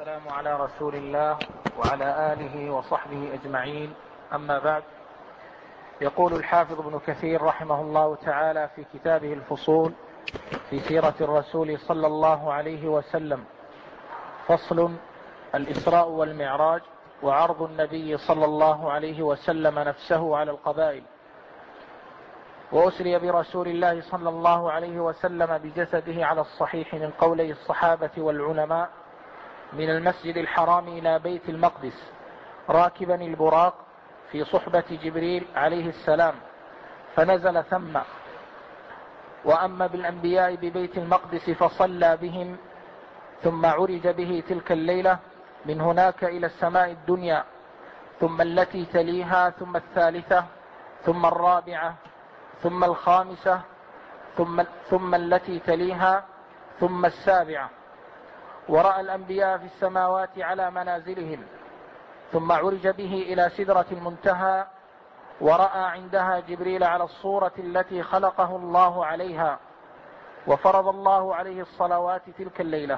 والسلام على رسول الله وعلى آله وصحبه أجمعين. أما بعد، يقول الحافظ ابن كثير رحمه الله تعالى في كتابه الفصول في سيرة الرسول صلى الله عليه وسلم: فصل: الإسراء والمعراج وعرض النبي صلى الله عليه وسلم نفسه على القبائل. وأسري برسول الله صلى الله عليه وسلم بجسده على الصحيح من قولي الصحابة والعلماء من المسجد الحرام إلى بيت المقدس راكبا البراق في صحبة جبريل عليه السلام فنزل ثم. وأما بالأنبياء ببيت المقدس فصلى بهم، ثم عرج به تلك الليلة من هناك إلى السماء الدنيا، ثم التي تليها، ثم الثالثة، ثم الرابعة، ثم الخامسة، ثم التي تليها، ثم السابعة. ورأى الأنبياء في السماوات على منازلهم، ثم عرج به إلى سدرة المنتهى، ورأى عندها جبريل على الصورة التي خلقه الله عليها، وفرض الله عليه الصلوات تلك الليلة.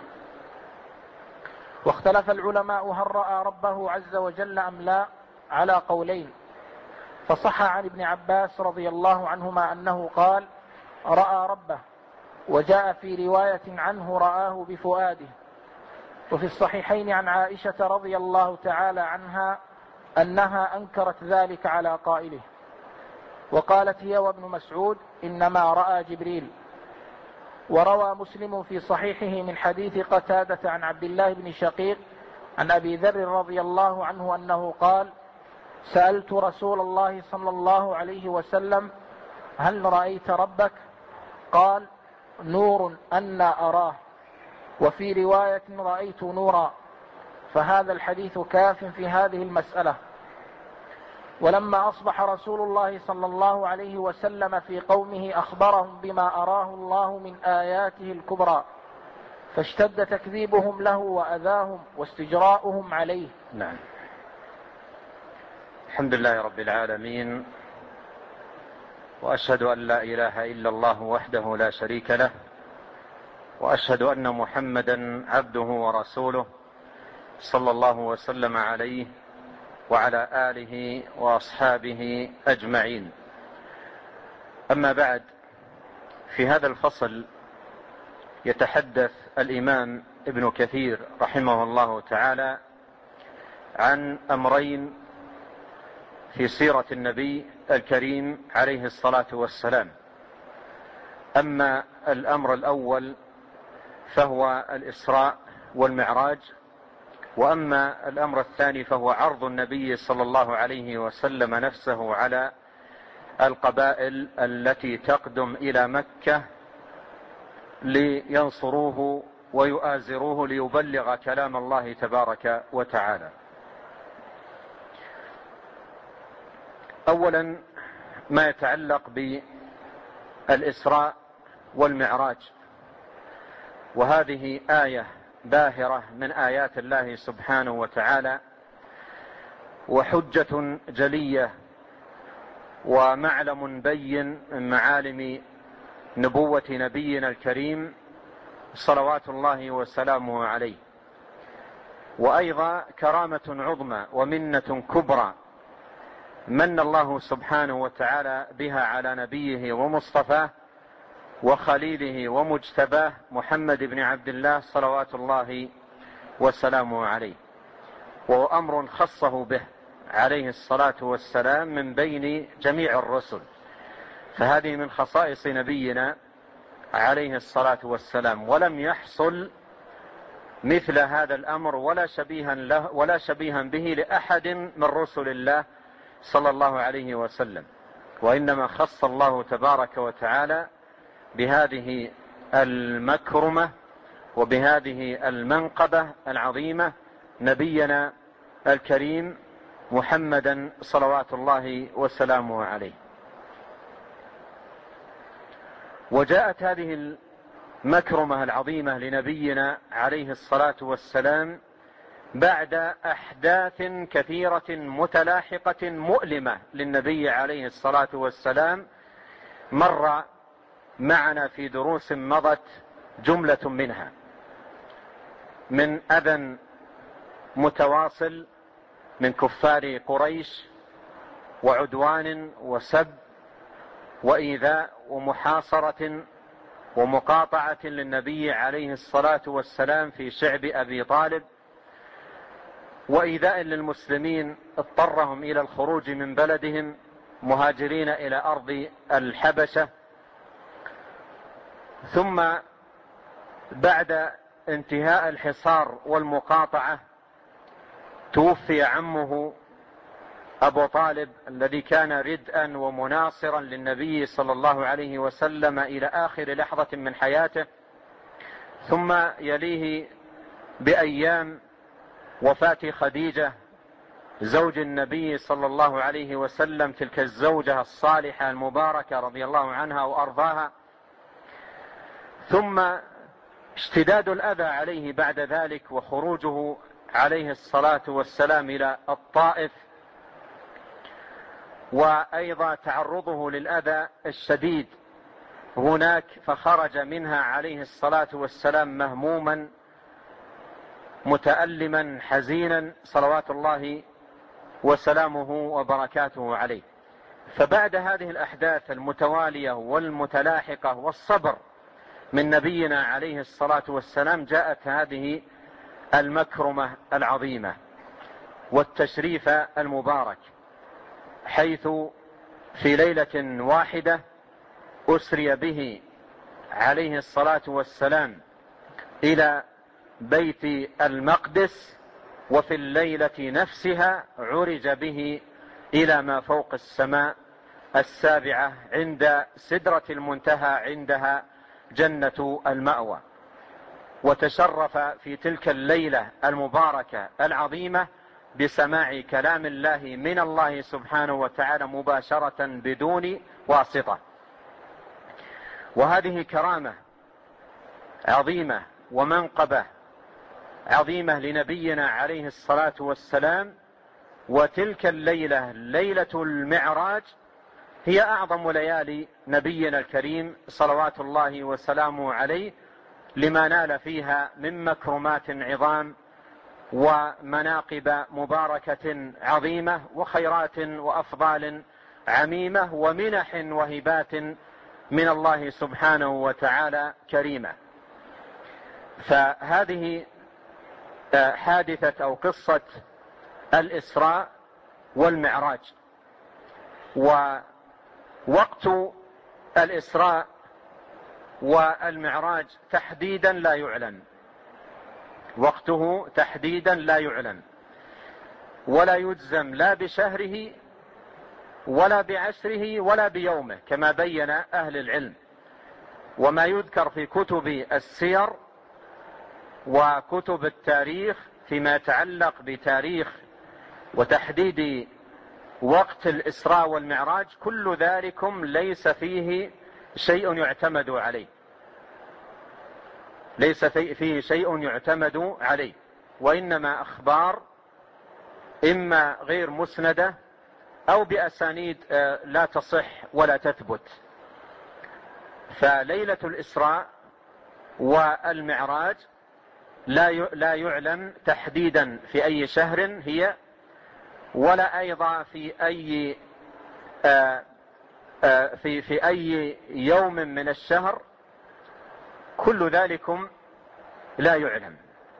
واختلف العلماء هل رأى ربه عز وجل أم لا على قولين، فصح عن ابن عباس رضي الله عنهما أنه قال: رأى ربه، وجاء في رواية عنه رآه بفؤاده. وفي الصحيحين عن عائشة رضي الله تعالى عنها أنها أنكرت ذلك على قائله، وقالت هي وابن مسعود إنما رأى جبريل. وروى مسلم في صحيحه من حديث قتادة عن عبد الله بن شقيق عن أبي ذر رضي الله عنه أنه قال: سألت رسول الله صلى الله عليه وسلم: هل رأيت ربك؟ قال: نور أنا أراه. وفي رواية: رأيت نورا. فهذا الحديث كاف في هذه المسألة. ولما أصبح رسول الله صلى الله عليه وسلم في قومه أخبرهم بما أراه الله من آياته الكبرى، فاشتد تكذيبهم له وأذاهم واستجراؤهم عليه. نعم. الحمد لله رب العالمين، وأشهد أن لا إله إلا الله وحده لا شريك له، وأشهد أن محمدا عبده ورسوله صلى الله وسلم عليه وعلى آله وأصحابه أجمعين. أما بعد، في هذا الفصل يتحدث الإمام ابن كثير رحمه الله تعالى عن أمرين في سيرة النبي الكريم عليه الصلاة والسلام. أما الأمر الأول فهو الإسراء والمعراج، وأما الأمر الثاني فهو عرض النبي صلى الله عليه وسلم نفسه على القبائل التي تقدم إلى مكة لينصروه ويؤازروه ليبلغ كلام الله تبارك وتعالى. أولا ما يتعلق بالإسراء والمعراج، وهذه آية باهرة من آيات الله سبحانه وتعالى، وحجة جلية ومعلم بين من معالم نبوة نبينا الكريم صلوات الله وسلامه عليه، وأيضا كرامة عظمى ومنة كبرى من الله سبحانه وتعالى بها على نبيه ومصطفاه وخليله ومجتباه محمد بن عبد الله صلوات الله وسلامه عليه، وهو أمر خصه به عليه الصلاة والسلام من بين جميع الرسل، فهذه من خصائص نبينا عليه الصلاة والسلام، ولم يحصل مثل هذا الأمر ولا شبيها به لأحد من رسل الله صلى الله عليه وسلم، وإنما خص الله تبارك وتعالى بهذه المكرمة وبهذه المنقبة العظيمة نبينا الكريم محمدا صلوات الله وسلامه عليه. وجاءت هذه المكرمة العظيمة لنبينا عليه الصلاة والسلام بعد أحداث كثيرة متلاحقة مؤلمة للنبي عليه الصلاة والسلام، مر معنا في دروس مضت جملة منها من أذى متواصل من كفار قريش وعدوان وسب وإيذاء ومحاصرة ومقاطعة للنبي عليه الصلاة والسلام في شعب أبي طالب، وإيذاء للمسلمين اضطرهم إلى الخروج من بلدهم مهاجرين إلى أرض الحبشة. ثم بعد انتهاء الحصار والمقاطعة توفي عمه أبو طالب الذي كان ردءا ومناصرا للنبي صلى الله عليه وسلم إلى آخر لحظة من حياته. ثم يليه بأيام وفاة خديجة زوج النبي صلى الله عليه وسلم، تلك الزوجة الصالحة المباركة رضي الله عنها وأرضاها. ثم اشتداد الأذى عليه بعد ذلك وخروجه عليه الصلاة والسلام إلى الطائف، وأيضا تعرضه للأذى الشديد هناك، فخرج منها عليه الصلاة والسلام مهموما متألما حزينا صلوات الله وسلامه وبركاته عليه. فبعد هذه الأحداث المتوالية والمتلاحقة والصبر من نبينا عليه الصلاة والسلام جاءت هذه المكرمة العظيمة والتشريف المبارك، حيث في ليلة واحدة أسري به عليه الصلاة والسلام إلى بيت المقدس، وفي الليلة نفسها عرج به إلى ما فوق السماء السابعة عند سدرة المنتهى، عندها جنة المأوى. وتشرف في تلك الليلة المباركة العظيمة بسماع كلام الله من الله سبحانه وتعالى مباشرة بدون واسطة. وهذه كرامة عظيمة ومنقبة عظيمة لنبينا عليه الصلاة والسلام. وتلك الليلة ليلة المعراج هي أعظم ليالي نبينا الكريم صلوات الله وسلامه عليه، لما نال فيها من مكرمات عظام ومناقب مباركة عظيمة وخيرات وأفضال عميمة ومنح وهبات من الله سبحانه وتعالى كريمة. فهذه حادثة أو قصة الإسراء والمعراج. ووقت الإسراء والمعراج تحديدا لا يعلن، وقته تحديدا لا يعلن، ولا يجزم لا بشهره ولا بعشره ولا بيومه كما بين أهل العلم. وما يذكر في كتب السير وكتب التاريخ فيما يتعلق بتاريخ وتحديد وقت الإسراء والمعراج كل ذلكم ليس فيه شيء يعتمد عليه، ليس فيه شيء يعتمد عليه، وإنما أخبار إما غير مسندة أو بأسانيد لا تصح ولا تثبت. فليلة الإسراء والمعراج لا يعلم تحديدا في أي شهر هي، ولا أيضا في أي يوم من الشهر، كل ذلكم لا يعلم.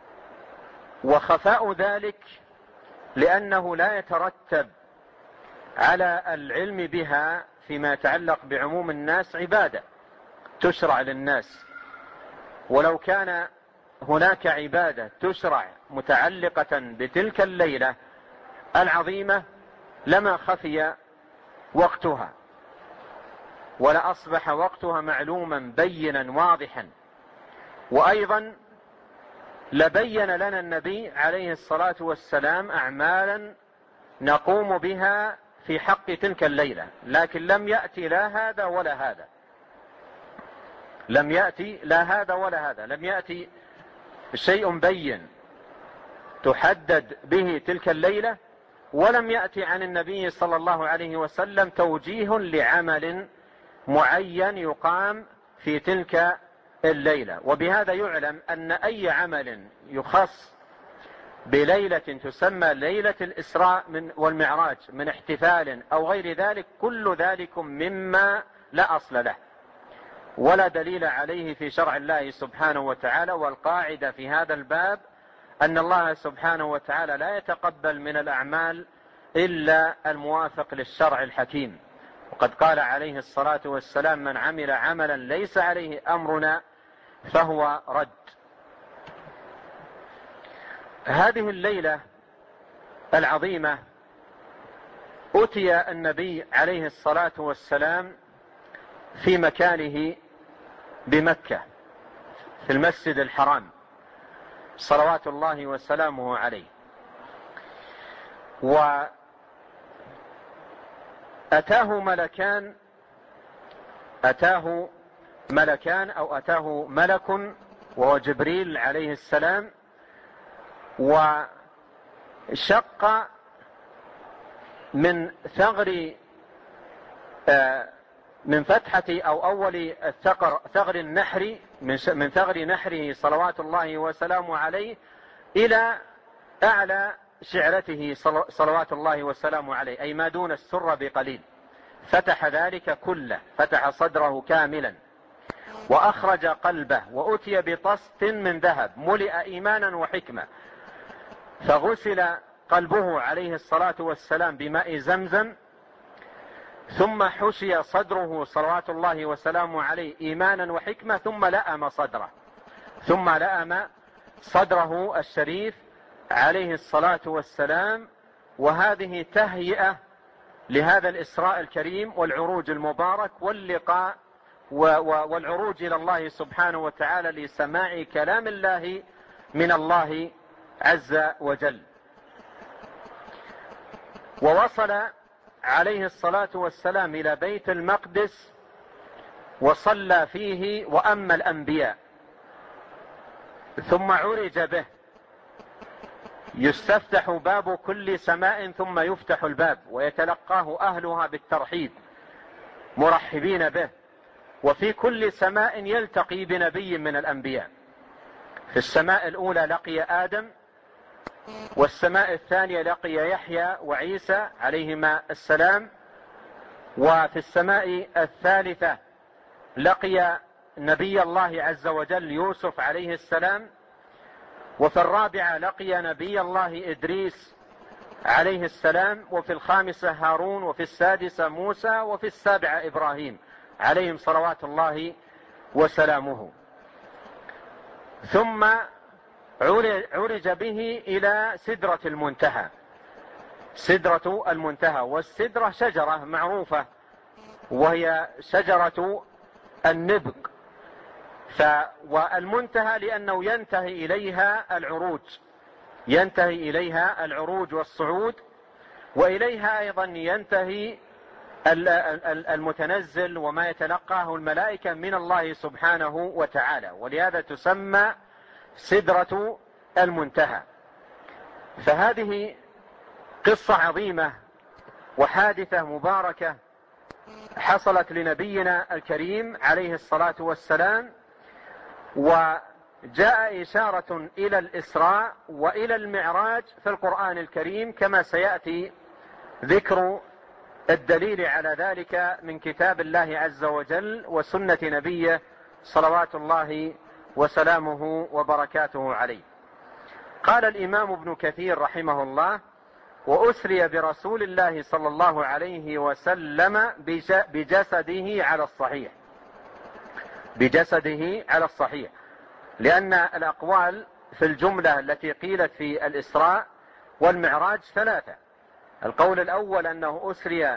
وخفاء ذلك لأنه لا يترتب على العلم بها فيما يتعلق بعموم الناس عبادة تشرع للناس. ولو كان هناك عبادة تشرع متعلقة بتلك الليلة العظيمة لما خفي وقتها، ولا أصبح وقتها معلوما بينا واضحا. وأيضا لبين لنا النبي عليه الصلاة والسلام أعمالا نقوم بها في حق تلك الليلة، لكن لم يأتي لا هذا ولا هذا، لم يأتي لا هذا ولا هذا، لم يأتي شيء بين تحدد به تلك الليلة، ولم يأتي عن النبي صلى الله عليه وسلم توجيه لعمل معين يقام في تلك الليلة. وبهذا يعلم أن أي عمل يخص بليلة تسمى ليلة الإسراء والمعراج من احتفال أو غير ذلك، كل ذلك مما لا أصل له ولا دليل عليه في شرع الله سبحانه وتعالى. والقاعدة في هذا الباب أن الله سبحانه وتعالى لا يتقبل من الأعمال إلا الموافق للشرع الحكيم. وقد قال عليه الصلاة والسلام: من عمل عملا ليس عليه أمرنا فهو رد. هذه الليلة العظيمة أتي النبي عليه الصلاة والسلام في مكانه بمكة في المسجد الحرام صلوات الله وسلامه عليه، وأتاه ملكان أو أتاه ملك وهو جبريل عليه السلام، وشق من فتحة أو أول ثغر النحر من ثغر نحره صلوات الله وسلامه عليه إلى أعلى شعرته صلوات الله وسلامه عليه، أي ما دون السر بقليل. فتح ذلك كله، فتح صدره كاملا وأخرج قلبه، وأتي بطست من ذهب ملئ إيمانا وحكمة، فغسل قلبه عليه الصلاة والسلام بماء زمزم، ثم حشي صدره صلوات الله وسلامه عليه إيمانا وحكمة، ثم لأم صدره الشريف عليه الصلاة والسلام. وهذه تهيئة لهذا الإسراء الكريم والعروج المبارك واللقاء والعروج إلى الله سبحانه وتعالى لسماع كلام الله من الله عز وجل. ووصل عليه الصلاة والسلام إلى بيت المقدس وصلى فيه وأما الأنبياء، ثم عرج به، يستفتح باب كل سماء ثم يفتح الباب ويتلقاه أهلها بالترحيب مرحبين به، وفي كل سماء يلتقي بنبي من الأنبياء. في السماء الأولى لقي آدم، والسماء الثانية لقي يحيى وعيسى عليهما السلام، وفي السماء الثالثة لقي نبي الله عز وجل يوسف عليه السلام، وفي الرابعة لقي نبي الله إدريس عليه السلام، وفي الخامسة هارون، وفي السادسة موسى، وفي السابعة إبراهيم عليهم صلوات الله وسلامه. ثم عرج به إلى سدرة المنتهى. والسدرة شجرة معروفة وهي شجرة النبق، والمنتهى لأنه ينتهي إليها العروج والصعود، وإليها أيضا ينتهي المتنزل وما يتلقاه الملائكة من الله سبحانه وتعالى، ولهذا تسمى سدرة المنتهى. فهذه قصة عظيمة وحادثة مباركة حصلت لنبينا الكريم عليه الصلاة والسلام، وجاء إشارة إلى الإسراء وإلى المعراج في القرآن الكريم، كما سيأتي ذكر الدليل على ذلك من كتاب الله عز وجل وسنة نبيه صلوات الله وسلامه وبركاته عليه. قال الإمام ابن كثير رحمه الله: وأسري برسول الله صلى الله عليه وسلم بجسده على الصحيح، لأن الأقوال في الجملة التي قيلت في الإسراء والمعراج ثلاثة. القول الأول أنه أسري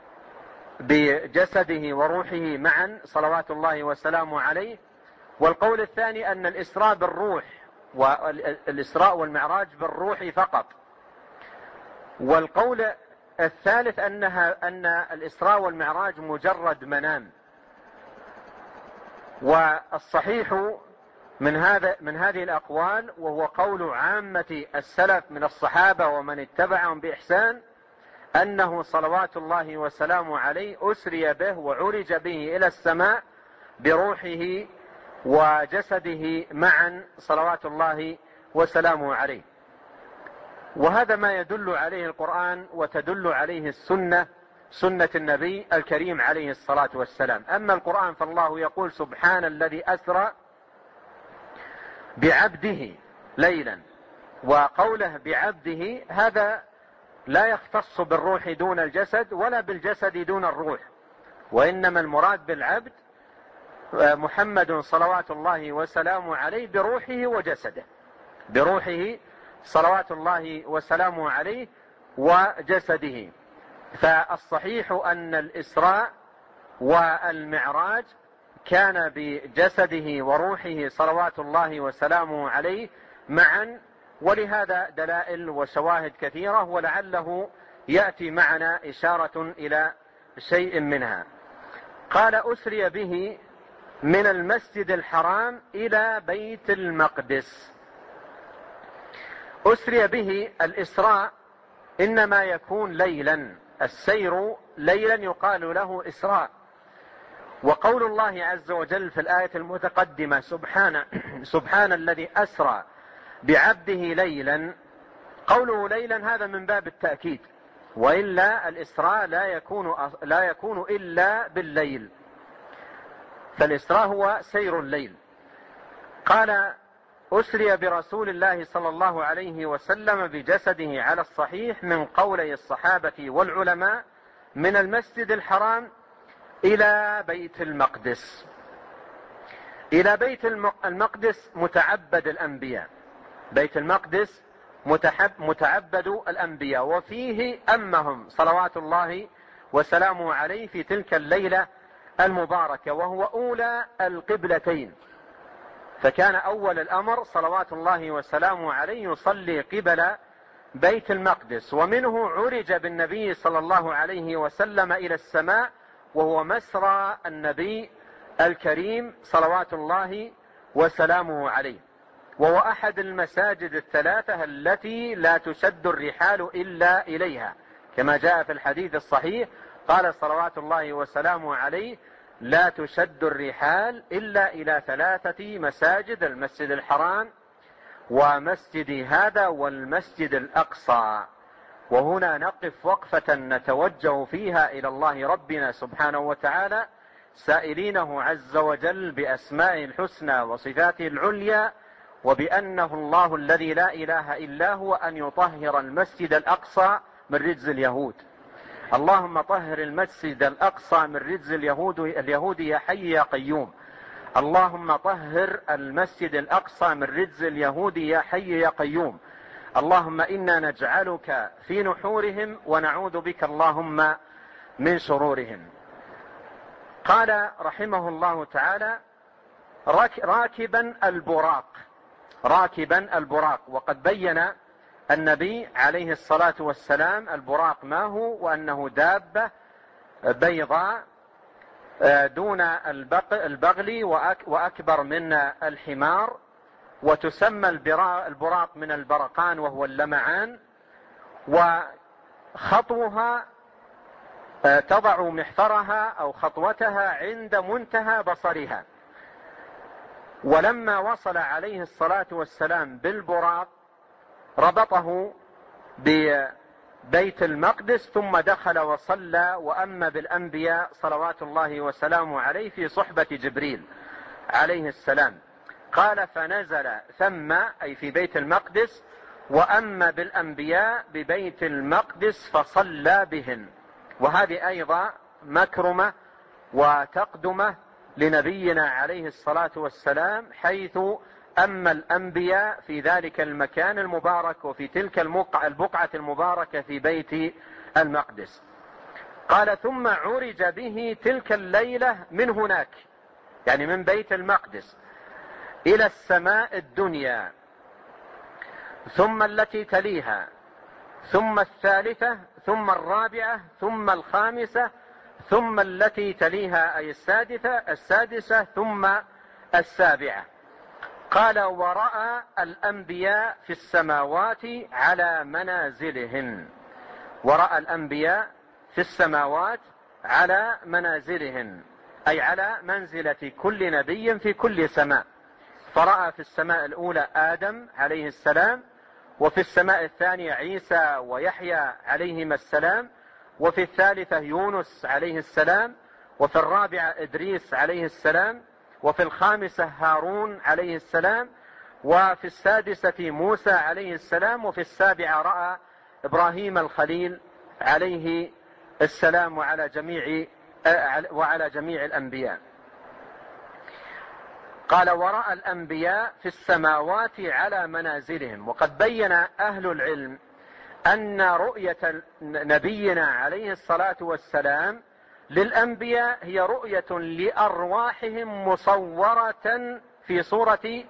بجسده وروحه معا صلوات الله وسلامه عليه، والقول الثاني أن الإسراء بالروح، والإسراء والمعراج بالروح فقط، والقول الثالث أن الإسراء والمعراج مجرد منام. والصحيح من هذه الأقوال، وهو قول عامة السلف من الصحابة ومن اتبعهم بإحسان، أنه صلوات الله وسلامه عليه أسري به وعرج به إلى السماء بروحه وجسده معا صلوات الله وسلامه عليه. وهذا ما يدل عليه القرآن وتدل عليه السنة، سنة النبي الكريم عليه الصلاة والسلام. أما القرآن فالله يقول سبحان الذي أسرى بعبده ليلا، وقوله بعبده هذا لا يختص بالروح دون الجسد ولا بالجسد دون الروح، وإنما المراد بالعبد محمد صلوات الله وسلامه عليه بروحه وجسده، بروحه صلوات الله وسلامه عليه وجسده. فالصحيح أن الإسراء والمعراج كان بجسده وروحه صلوات الله وسلامه عليه معا، ولهذا دلائل وشواهد كثيرة، ولعله يأتي معنا إشارة إلى شيء منها. قال أسري به من المسجد الحرام إلى بيت المقدس. أسري به، الإسراء إنما يكون ليلا، السير ليلا يقال له إسراء. وقول الله عز وجل في الآية المتقدمة سبحان الذي أسرى بعبده ليلا، قوله ليلا هذا من باب التأكيد، وإلا الإسراء لا يكون إلا بالليل، فالإسراء هو سير الليل. قال أسري برسول الله صلى الله عليه وسلم بجسده على الصحيح من قولي الصحابة والعلماء من المسجد الحرام إلى بيت المقدس. إلى بيت المقدس متعبد الأنبياء، بيت المقدس متعبد الأنبياء، وفيه أمهم صلوات الله وسلامه عليه في تلك الليلة المباركة، وهو أولى القبلتين، فكان أول الأمر صلوات الله وسلامه عليه يصلي قبل بيت المقدس، ومنه عرج بالنبي صلى الله عليه وسلم إلى السماء، وهو مسرى النبي الكريم صلوات الله وسلامه عليه، وهو أحد المساجد الثلاثة التي لا تشد الرحال إلا إليها، كما جاء في الحديث الصحيح قال صلوات الله وسلامه عليه لا تشد الرحال إلا إلى ثلاثة مساجد: المسجد الحرام ومسجد هذا والمسجد الأقصى. وهنا نقف وقفة نتوجه فيها إلى الله ربنا سبحانه وتعالى، سائلينه عز وجل بأسمائه الحسنى وصفاته العليا، وبأنه الله الذي لا إله إلا هو، أن يطهر المسجد الأقصى من رجز اليهود. اللهم طهر المسجد الأقصى من رجز اليهود يا حي يا قيوم. اللهم طهر المسجد الأقصى من رجز اليهود يا حي يا قيوم. اللهم إنا نجعلك في نحورهم ونعوذ بك اللهم من شرورهم. قال رحمه الله تعالى راكبا البراق، وقد بين النبي عليه الصلاة والسلام البراق ما هو، وأنه دابة بيضاء دون البغل وأكبر من الحمار، وتسمى البراق من البرقان وهو اللمعان، وخطوها تضع محفرها أو خطوتها عند منتهى بصرها. ولما وصل عليه الصلاة والسلام بالبراق ربطه ببيت المقدس، ثم دخل وصلى وأما بالأنبياء صلوات الله وسلامه عليه في صحبة جبريل عليه السلام. قال فنزل ثم، أي في بيت المقدس، وأما بالأنبياء ببيت المقدس فصلى بهم. وهذه أيضا مكرمة وتقدمة لنبينا عليه الصلاة والسلام، حيث أما الأنبياء في ذلك المكان المبارك وفي تلك البقعة المباركة في بيت المقدس. قال ثم عرج به تلك الليلة من هناك، يعني من بيت المقدس، إلى السماء الدنيا، ثم التي تليها، ثم الثالثة، ثم الرابعة، ثم الخامسة، ثم التي تليها أي السادسة، ثم السابعة. قال ورأى الأنبياء في السماوات على منازلهن. ورأى الأنبياء في السماوات على منازلهن، أي على منزلة كل نبي في كل سماء. فرأى في السماء الأولى آدم عليه السلام، وفي السماء الثانية عيسى ويحيى عليهما السلام، وفي الثالثة يونس عليه السلام، وفي الرابعة إدريس عليه السلام، وفي الخامسة هارون عليه السلام، وفي السادسة موسى عليه السلام، وفي السابعة رأى إبراهيم الخليل عليه السلام وعلى جميع الأنبياء. قال ورأى الأنبياء في السماوات على منازلهم. وقد بين أهل العلم أن رؤية نبينا عليه الصلاة والسلام للأنبياء هي رؤية لأرواحهم مصورة في صورة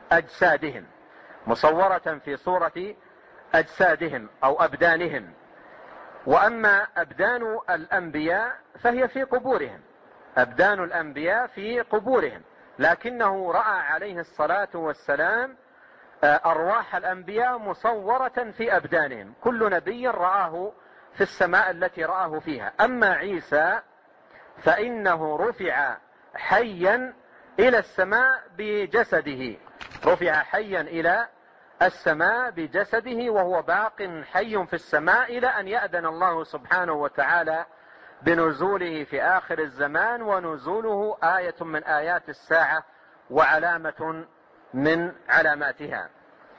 أجسادهم أو أبدانهم. وأما أبدان الأنبياء فهي في قبورهم، أبدان الأنبياء في قبورهم، لكنه رأى عليه الصلاة والسلام أرواح الأنبياء مصورة في أبدانهم، كل نبي رآه في السماء التي رآه فيها. أما عيسى فإنه رفع حيا إلى السماء بجسده، رفع حيا إلى السماء بجسده، وهو باق حي في السماء إلى أن يأذن الله سبحانه وتعالى بنزوله في آخر الزمان، ونزوله آية من آيات الساعة وعلامة من علاماتها.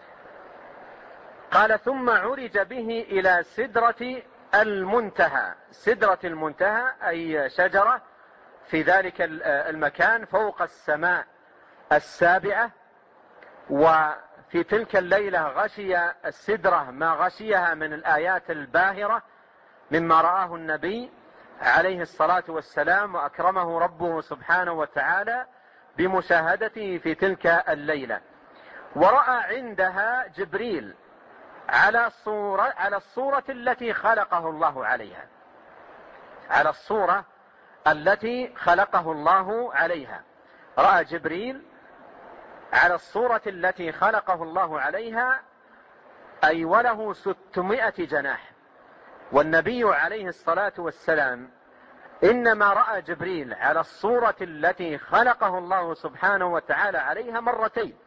قال ثم عرج به إلى سدرة المنتهى. سدرة المنتهى أي شجرة في ذلك المكان فوق السماء السابعة. وفي تلك الليلة غشي السدرة ما غشيها من الآيات الباهرة مما رآه النبي عليه الصلاة والسلام، وأكرمه ربه سبحانه وتعالى بمشاهدته في تلك الليلة. ورأى عندها جبريل على الصورة التي خلقه الله عليها، على الصورة التي خلقه الله عليها. رأى جبريل على الصورة التي خلقه الله عليها، أي وله 600 جناح. والنبي عليه الصلاة والسلام إنما رأى جبريل على الصورة التي خلقه الله سبحانه وتعالى عليها مرتين.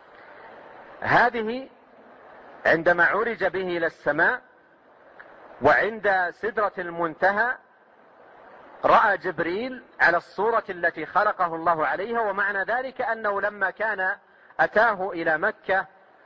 هذه عندما عرج به إلى السماء، وعند سدرة المنتهى رأى جبريل على الصورة التي خلقه الله عليها. ومعنى ذلك أنه لما كان أتاه إلى مكة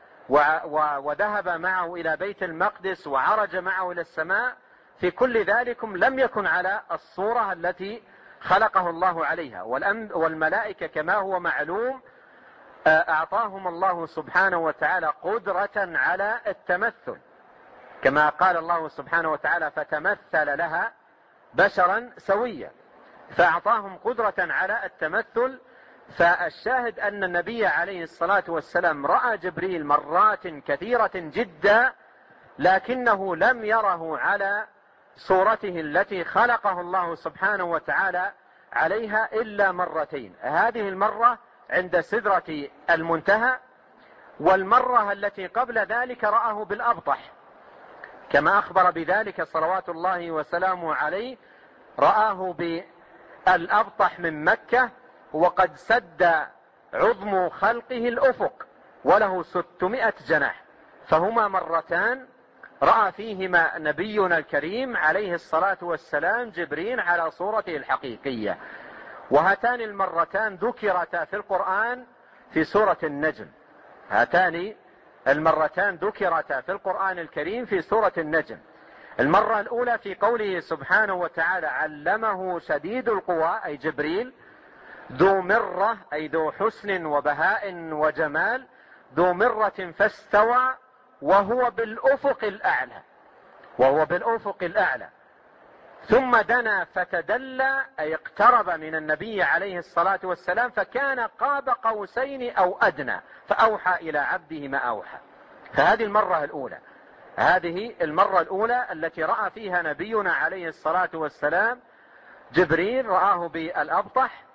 وذهب معه إلى بيت المقدس وعرج معه إلى السماء، في كل ذلكم لم يكن على الصورة التي خلقه الله عليها. والملائكة كما هو معلوم أعطاهم الله سبحانه وتعالى قدرة على التمثل، كما قال الله سبحانه وتعالى فتمثل لها بشرا سويا، فأعطاهم قدرة على التمثل. فالشاهد أن النبي عليه الصلاة والسلام رأى جبريل مرات كثيرة جدا، لكنه لم يره على صورته التي خلقه الله سبحانه وتعالى عليها إلا مرتين. هذه المرة عند سدرة المنتهى، والمرة التي قبل ذلك رآه بالأبطح كما أخبر بذلك صلوات الله وسلامه عليه. رآه بالأبطح من مكة، وقد سد عظم خلقه الأفق، وله 600 جناح. فهما مرتان رأى فيهما نبينا الكريم عليه الصلاة والسلام جبريل على صورته الحقيقية. وهاتان المرتان ذكرتا في القرآن في سورة النجم. هاتان المرتان ذكرتا في القرآن الكريم في سورة النجم. المرة الأولى في قوله سبحانه وتعالى علمه شديد القوى أي جبريل، ذو مرة أي ذو حسن وبهاء وجمال، ذو مرة فاستوى وهو بالأفق الأعلى، وهو بالأفق الأعلى. ثم دنا فتدلى أي اقترب من النبي عليه الصلاة والسلام، فكان قاب قوسين أو أدنى، فأوحى إلى عبده ما أوحى. فهذه المرة الأولى، هذه المرة الأولى التي رأى فيها نبينا عليه الصلاة والسلام جبريل، رآه بالأبطح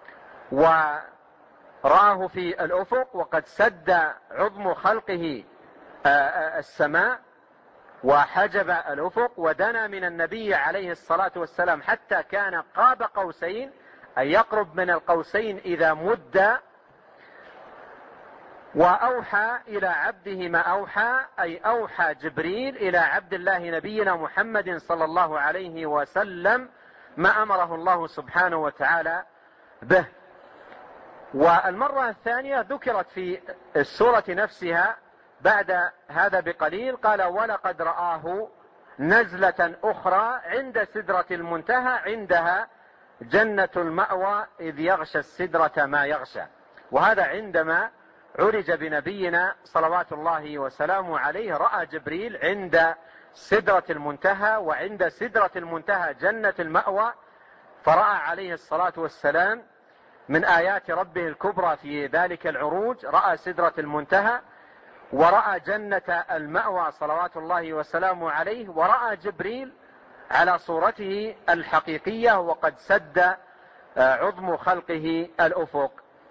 ورآه في الأفق، وقد سد عظم خلقه السماء وحجب الأفق، ودنا من النبي عليه الصلاة والسلام حتى كان قاب قوسين أي يقرب من القوسين إذا مد وأوحى إلى عبده ما أوحى، أي أوحى جبريل إلى عبد الله نبينا محمد صلى الله عليه وسلم ما أمره الله سبحانه وتعالى به. والمرة الثانية ذكرت في السورة نفسها بعد هذا بقليل، قال ولقد رآه نزلة أخرى عند سدرة المنتهى عندها جنة المأوى إذ يغشى السدرة ما يغشى. وهذا عندما عرج بنبينا صلوات الله وسلامه عليه رأى جبريل عند سدرة المنتهى، وعند سدرة المنتهى جنة المأوى، فرأى عليه الصلاة والسلام من آيات ربه الكبرى في ذلك العروج، رأى سدرة المنتهى ورأى جنة المأوى صلوات الله وسلامه عليه، ورأى جبريل على صورته الحقيقية وقد سد عظم خلقه الأفق.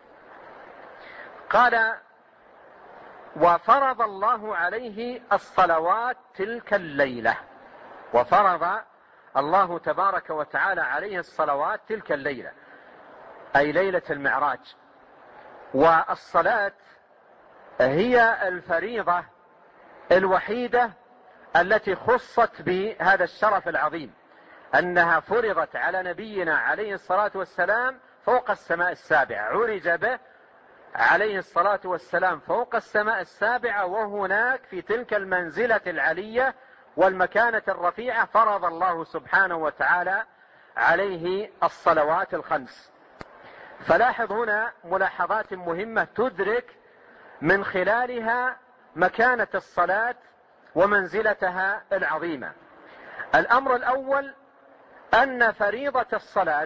قال وفرض الله عليه الصلوات تلك الليلة، وفرض الله تبارك وتعالى عليه الصلوات تلك الليلة أي ليلة المعراج. والصلاة هي الفريضة الوحيدة التي خصت بهذا الشرف العظيم، أنها فرضت على نبينا عليه الصلاة والسلام فوق السماء السابعة، عرج به عليه الصلاة والسلام فوق السماء السابعة، وهناك في تلك المنزلة العلية والمكانة الرفيعة فرض الله سبحانه وتعالى عليه الصلوات الخمس. فلاحظ هنا ملاحظات مهمة تدرك من خلالها مكانة الصلاة ومنزلتها العظيمة. الأمر الأول أن فريضة الصلاة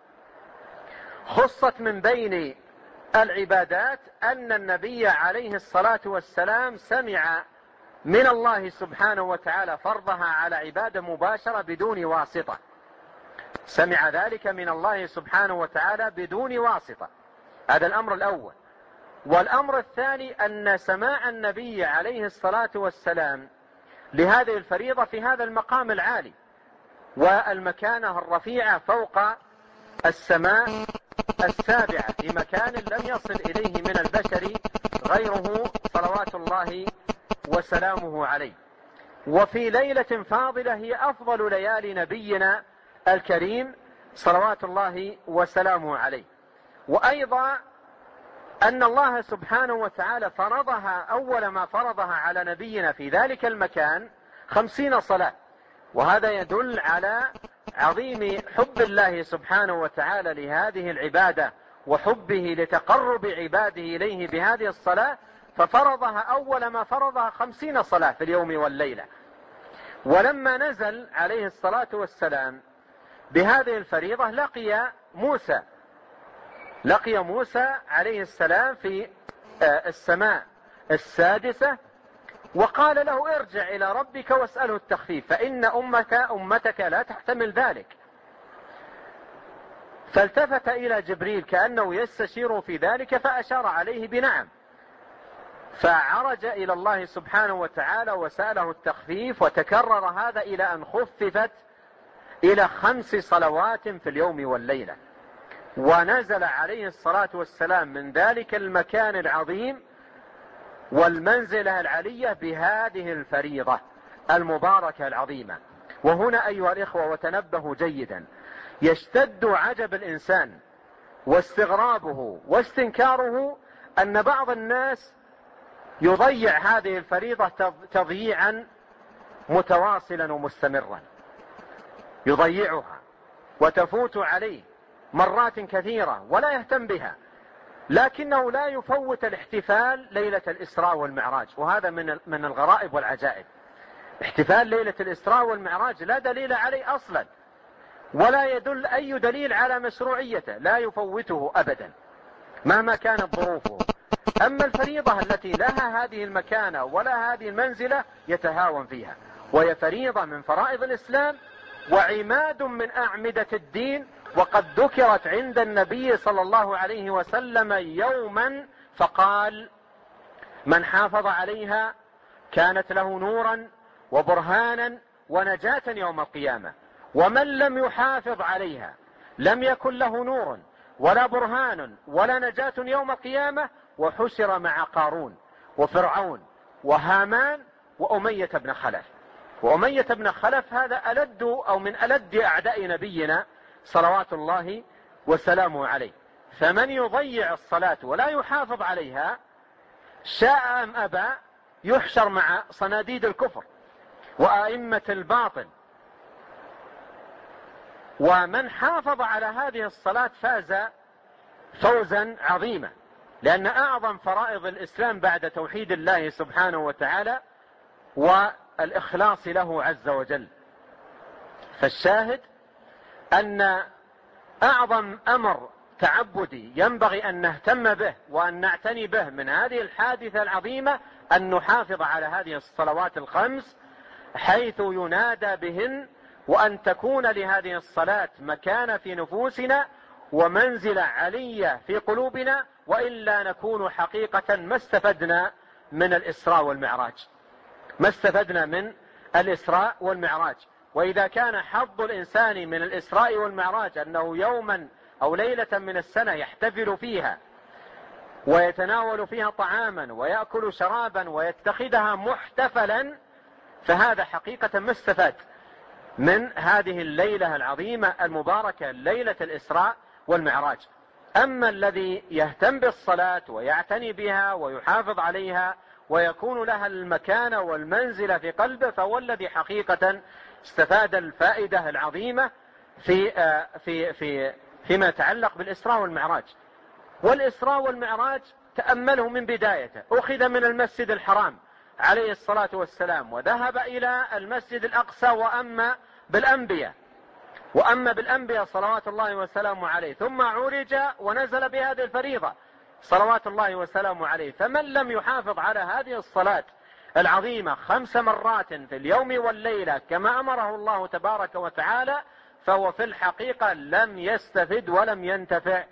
خصت من بين العبادات، أن النبي عليه الصلاة والسلام سمع من الله سبحانه وتعالى فرضها على عبادة مباشرة بدون واسطة، سمع ذلك من الله سبحانه وتعالى بدون واسطة. هذا الأمر الأول. والأمر الثاني أن سماع النبي عليه الصلاة والسلام لهذه الفريضة في هذا المقام العالي والمكانة الرفيعة فوق السماء السابعة، في مكان لم يصل إليه من البشر غيره صلوات الله وسلامه عليه، وفي ليلة فاضلة هي أفضل ليالي نبينا الكريم صلوات الله وسلامه عليه. وأيضا أن الله سبحانه وتعالى فرضها أول ما فرضها على نبينا في ذلك المكان 50 صلاة، وهذا يدل على عظيم حب الله سبحانه وتعالى لهذه العبادة وحبه لتقرب عباده إليه بهذه الصلاة، ففرضها أول ما فرضها 50 صلاة في اليوم والليلة. ولما نزل عليه الصلاة والسلام بهذه الفريضة لقي موسى عليه السلام في السماء السادسة، وقال له ارجع إلى ربك واسأله التخفيف فإن أمتك لا تحتمل ذلك. فالتفت إلى جبريل كأنه يستشير في ذلك فأشار عليه بنعم، فعرج إلى الله سبحانه وتعالى وسأله التخفيف، وتكرر هذا إلى أن خففت إلى 5 صلوات في اليوم والليلة. ونزل عليه الصلاة والسلام من ذلك المكان العظيم والمنزلة العلية بهذه الفريضة المباركة العظيمة. وهنا أيها الإخوة وتنبهوا جيدا، يشتد عجب الإنسان واستغرابه واستنكاره أن بعض الناس يضيع هذه الفريضة تضييعا متواصلا ومستمرا، يضيعها وتفوت عليه مرات كثيرة ولا يهتم بها، لكنه لا يفوت الاحتفال ليلة الإسراء والمعراج. وهذا من الغرائب والعجائب. احتفال ليلة الإسراء والمعراج لا دليل عليه أصلا، ولا يدل أي دليل على مشروعيته، لا يفوته أبدا مهما كانت ظروفه. أما الفريضة التي لها هذه المكانة ولا هذه المنزلة يتهاون فيها، وهي فريضة من فرائض الإسلام وعماد من أعمدة الدين، وقد ذكرت عند النبي صلى الله عليه وسلم يوما فقال من حافظ عليها كانت له نورا وبرهانا ونجاة يوم القيامة، ومن لم يحافظ عليها لم يكن له نور ولا برهان ولا نجاة يوم القيامة وحشر مع قارون وفرعون وهامان وأمية بن خلف. وأمية بن خلف هذا ألد أو من ألد أعداء نبينا صلوات الله وسلامه عليه. فمن يضيع الصلاة ولا يحافظ عليها شاء أم أبى يحشر مع صناديد الكفر وأئمة الباطل. ومن حافظ على هذه الصلاة فاز فوزا عظيما، لأن أعظم فرائض الإسلام بعد توحيد الله سبحانه وتعالى والإخلاص له عز وجل. فالشاهد أن أعظم أمر تعبدي ينبغي أن نهتم به وأن نعتني به من هذه الحادثة العظيمة أن نحافظ على هذه الصلوات الخمس حيث ينادى بهن، وأن تكون لهذه الصلاة مكانة في نفوسنا ومنزلة علية في قلوبنا، وإلا نكون حقيقة ما استفدنا من الإسراء والمعراج، ما استفدنا من الإسراء والمعراج. وإذا كان حظ الإنسان من الإسراء والمعراج أنه يوما أو ليلة من السنة يحتفل فيها ويتناول فيها طعاما ويأكل شرابا ويتخذها محتفلا، فهذا حقيقة ما استفاد من هذه الليلة العظيمة المباركة، ليلة الإسراء والمعراج. أما الذي يهتم بالصلاة ويعتني بها ويحافظ عليها ويكون لها المكانة والمنزلة في قلبه، فهو الذي حقيقة استفاد الفائدة العظيمة فيما يتعلق بالإسراء والمعراج. والإسراء والمعراج تأمله من بدايته، أخذ من المسجد الحرام عليه الصلاة والسلام وذهب إلى المسجد الأقصى وأما بالأنبياء صلوات الله وسلامه عليه، ثم عرج ونزل بهذه الفريضة صلوات الله وسلامه عليه. فمن لم يحافظ على هذه الصلاة العظيمة 5 مرات في اليوم والليلة كما أمره الله تبارك وتعالى، فهو في الحقيقة لم يستفد ولم ينتفع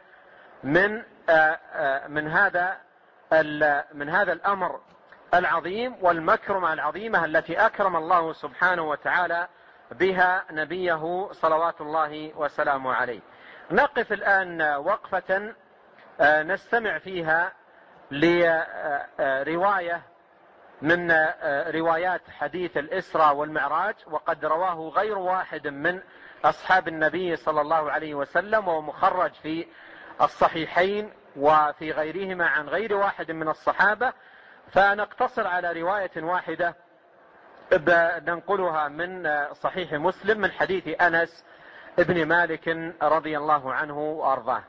من هذا الأمر العظيم والمكرمة العظيمة التي أكرم الله سبحانه وتعالى بها نبيه صلوات الله وسلامه عليه. نقف الآن وقفة نستمع فيها لرواية من روايات حديث الإسراء والمعراج، وقد رواه غير واحد من أصحاب النبي صلى الله عليه وسلم، ومخرج في الصحيحين وفي غيرهما عن غير واحد من الصحابة. فنقتصر على رواية واحدة ننقلها من صحيح مسلم من حديث أنس ابن مالك رضي الله عنه وأرضاه.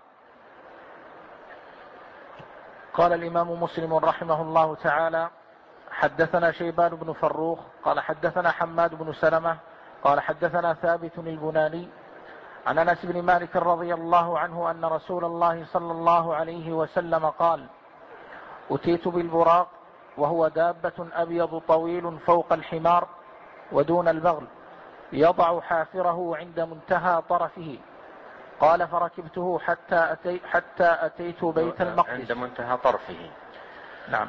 قال الإمام مسلم رحمه الله تعالى: حدثنا شيبان بن فروخ قال حدثنا حماد بن سلمة قال حدثنا ثابت البناني عن أنس بن مالك رضي الله عنه أن رسول الله صلى الله عليه وسلم قال: أتيت بالبراق وهو دابة أبيض طويل فوق الحمار ودون البغل، يضع حافره عند منتهى طرفه. قال: فركبته حتى أتيت بيت المقدس. عند منتهى طرفه. نعم.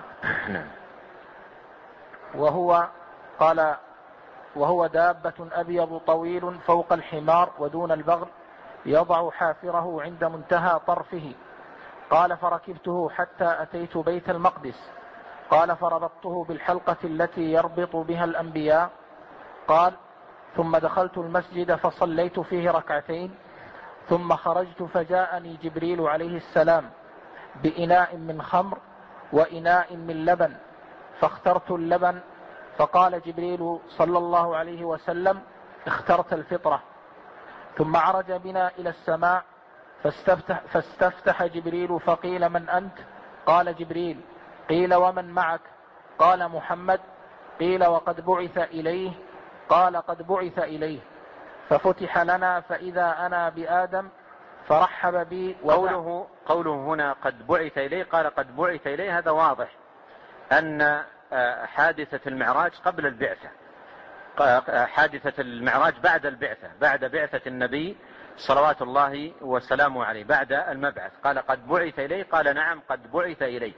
وهو دابة أبيض طويل فوق الحمار ودون البغل، يضع حافره عند منتهى طرفه. قال: فركبته حتى أتيت بيت المقدس. قال: فربطته بالحلقة التي يربط بها الأنبياء. قال: ثم دخلت المسجد فصليت فيه ركعتين، ثم خرجت فجاءني جبريل عليه السلام بإناء من خمر وإناء من لبن، فاخترت اللبن. فقال جبريل صلى الله عليه وسلم: اخترت الفطرة. ثم عرج بنا إلى السماء فاستفتح جبريل فقيل: من أنت؟ قال: جبريل. قيل: ومن معك؟ قال: محمد. قيل: وقد بعث إليه؟ قال: قد بعث إليه. ففتح لنا فإذا أنا بآدم فرحب بي. قوله هنا قد بعث إليه، قال قد بعث إليه، هذا واضح أن حادثة المعراج قبل البعثة، حادثة المعراج بعد البعثة، بعد بعثة النبي صلوات الله وسلامه عليه، بعد المبعث. قال قد بعث إليه، قال نعم قد بعث إليه.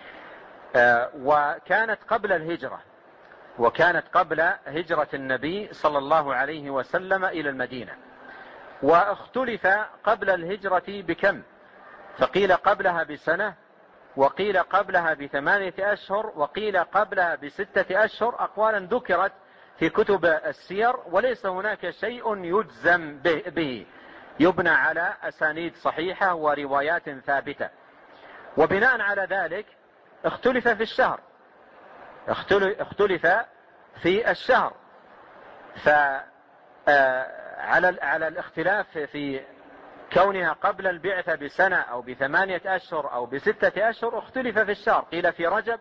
وكانت قبل الهجرة، وكانت قبل هجرة النبي صلى الله عليه وسلم إلى المدينة. واختلف قبل الهجرة بكم، فقيل قبلها بسنة، وقيل قبلها ب8 أشهر، وقيل قبلها ب6 أشهر، أقوالا ذكرت في كتب السير، وليس هناك شيء يجزم به، يبنى على أسانيد صحيحة وروايات ثابتة. وبناء على ذلك اختلف في الشهر، اختلف في الشهر. على الاختلاف في كونها قبل البعثة بسنة أو ب8 أشهر أو ب6 أشهر اختلف في الشهر، قيل في رجب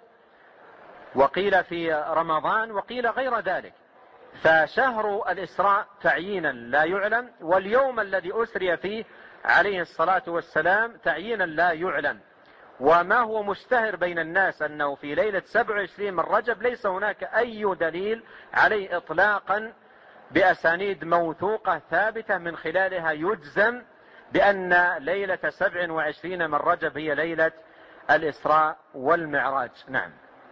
وقيل في رمضان وقيل غير ذلك. فشهر الإسراء تعيينا لا يعلم، واليوم الذي أسري فيه عليه الصلاة والسلام تعيينا لا يعلم. وما هو مشتهر بين الناس أنه في ليلة 27 من رجب، ليس هناك أي دليل عليه إطلاقا بأسانيد موثوقة ثابتة من خلالها يجزم بأن ليلة 27 من رجب هي ليلة الإسراء والمعراج. نعم.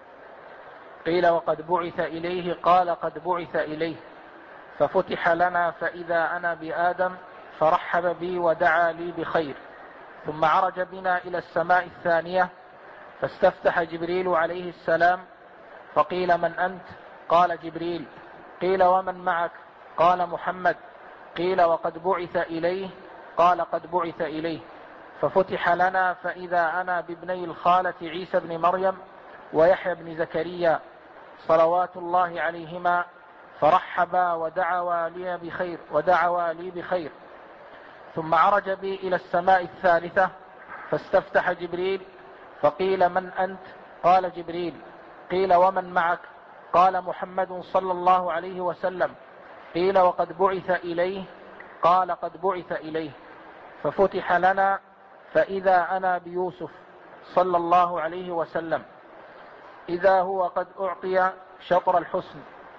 قيل وقد بعث إليه، قال قد بعث إليه، ففتح لنا فإذا أنا بآدم فرحب بي ودعا لي بخير. ثم عرج بنا إلى السماء الثانية فاستفتح جبريل عليه السلام فقيل من أنت؟ قال جبريل. قيل ومن معك؟ قال محمد. قيل وقد بعث إليه؟ قال قد بعث إليه. ففتح لنا فإذا أنا بابني الخالة عيسى بن مريم ويحيى بن زكريا صلوات الله عليهما، فرحبا ودعوا لي بخير. ثم عرج بي إلى السماء الثالثة فاستفتح جبريل فقيل من أنت؟ قال جبريل. قيل ومن معك؟ قال محمد صلى الله عليه وسلم. قيل وقد بعث إليه؟ قال قد بعث إليه. ففتح لنا فإذا أنا بيوسف صلى الله عليه وسلم، إذا هو قد أعطي شطر الحسن،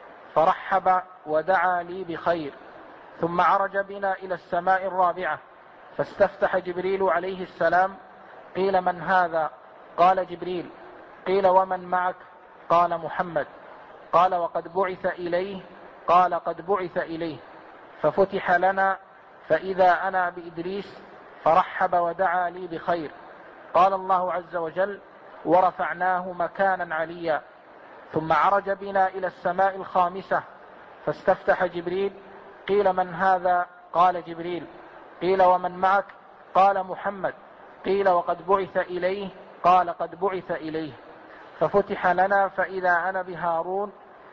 فرحب ودعا لي بخير. ثم عرج بنا إلى السماء الرابعة فاستفتح جبريل عليه السلام. قيل من هذا؟ قال جبريل. قيل ومن معك؟ قال محمد. قال وقد بعث إليه؟ قال قد بعث إليه. ففتح لنا فإذا أنا بإدريس، فرحب ودعا لي بخير. قال الله عز وجل ورفعناه مكانا عليا. ثم عرج بنا إلى السماء الخامسة فاستفتح جبريل. قيل من هذا؟ قال جبريل. قيل ومن معك؟ قال محمد. قيل وقد بعث إليه؟ قال قد بعث إليه. ففتح لنا فإذا أنا بهارون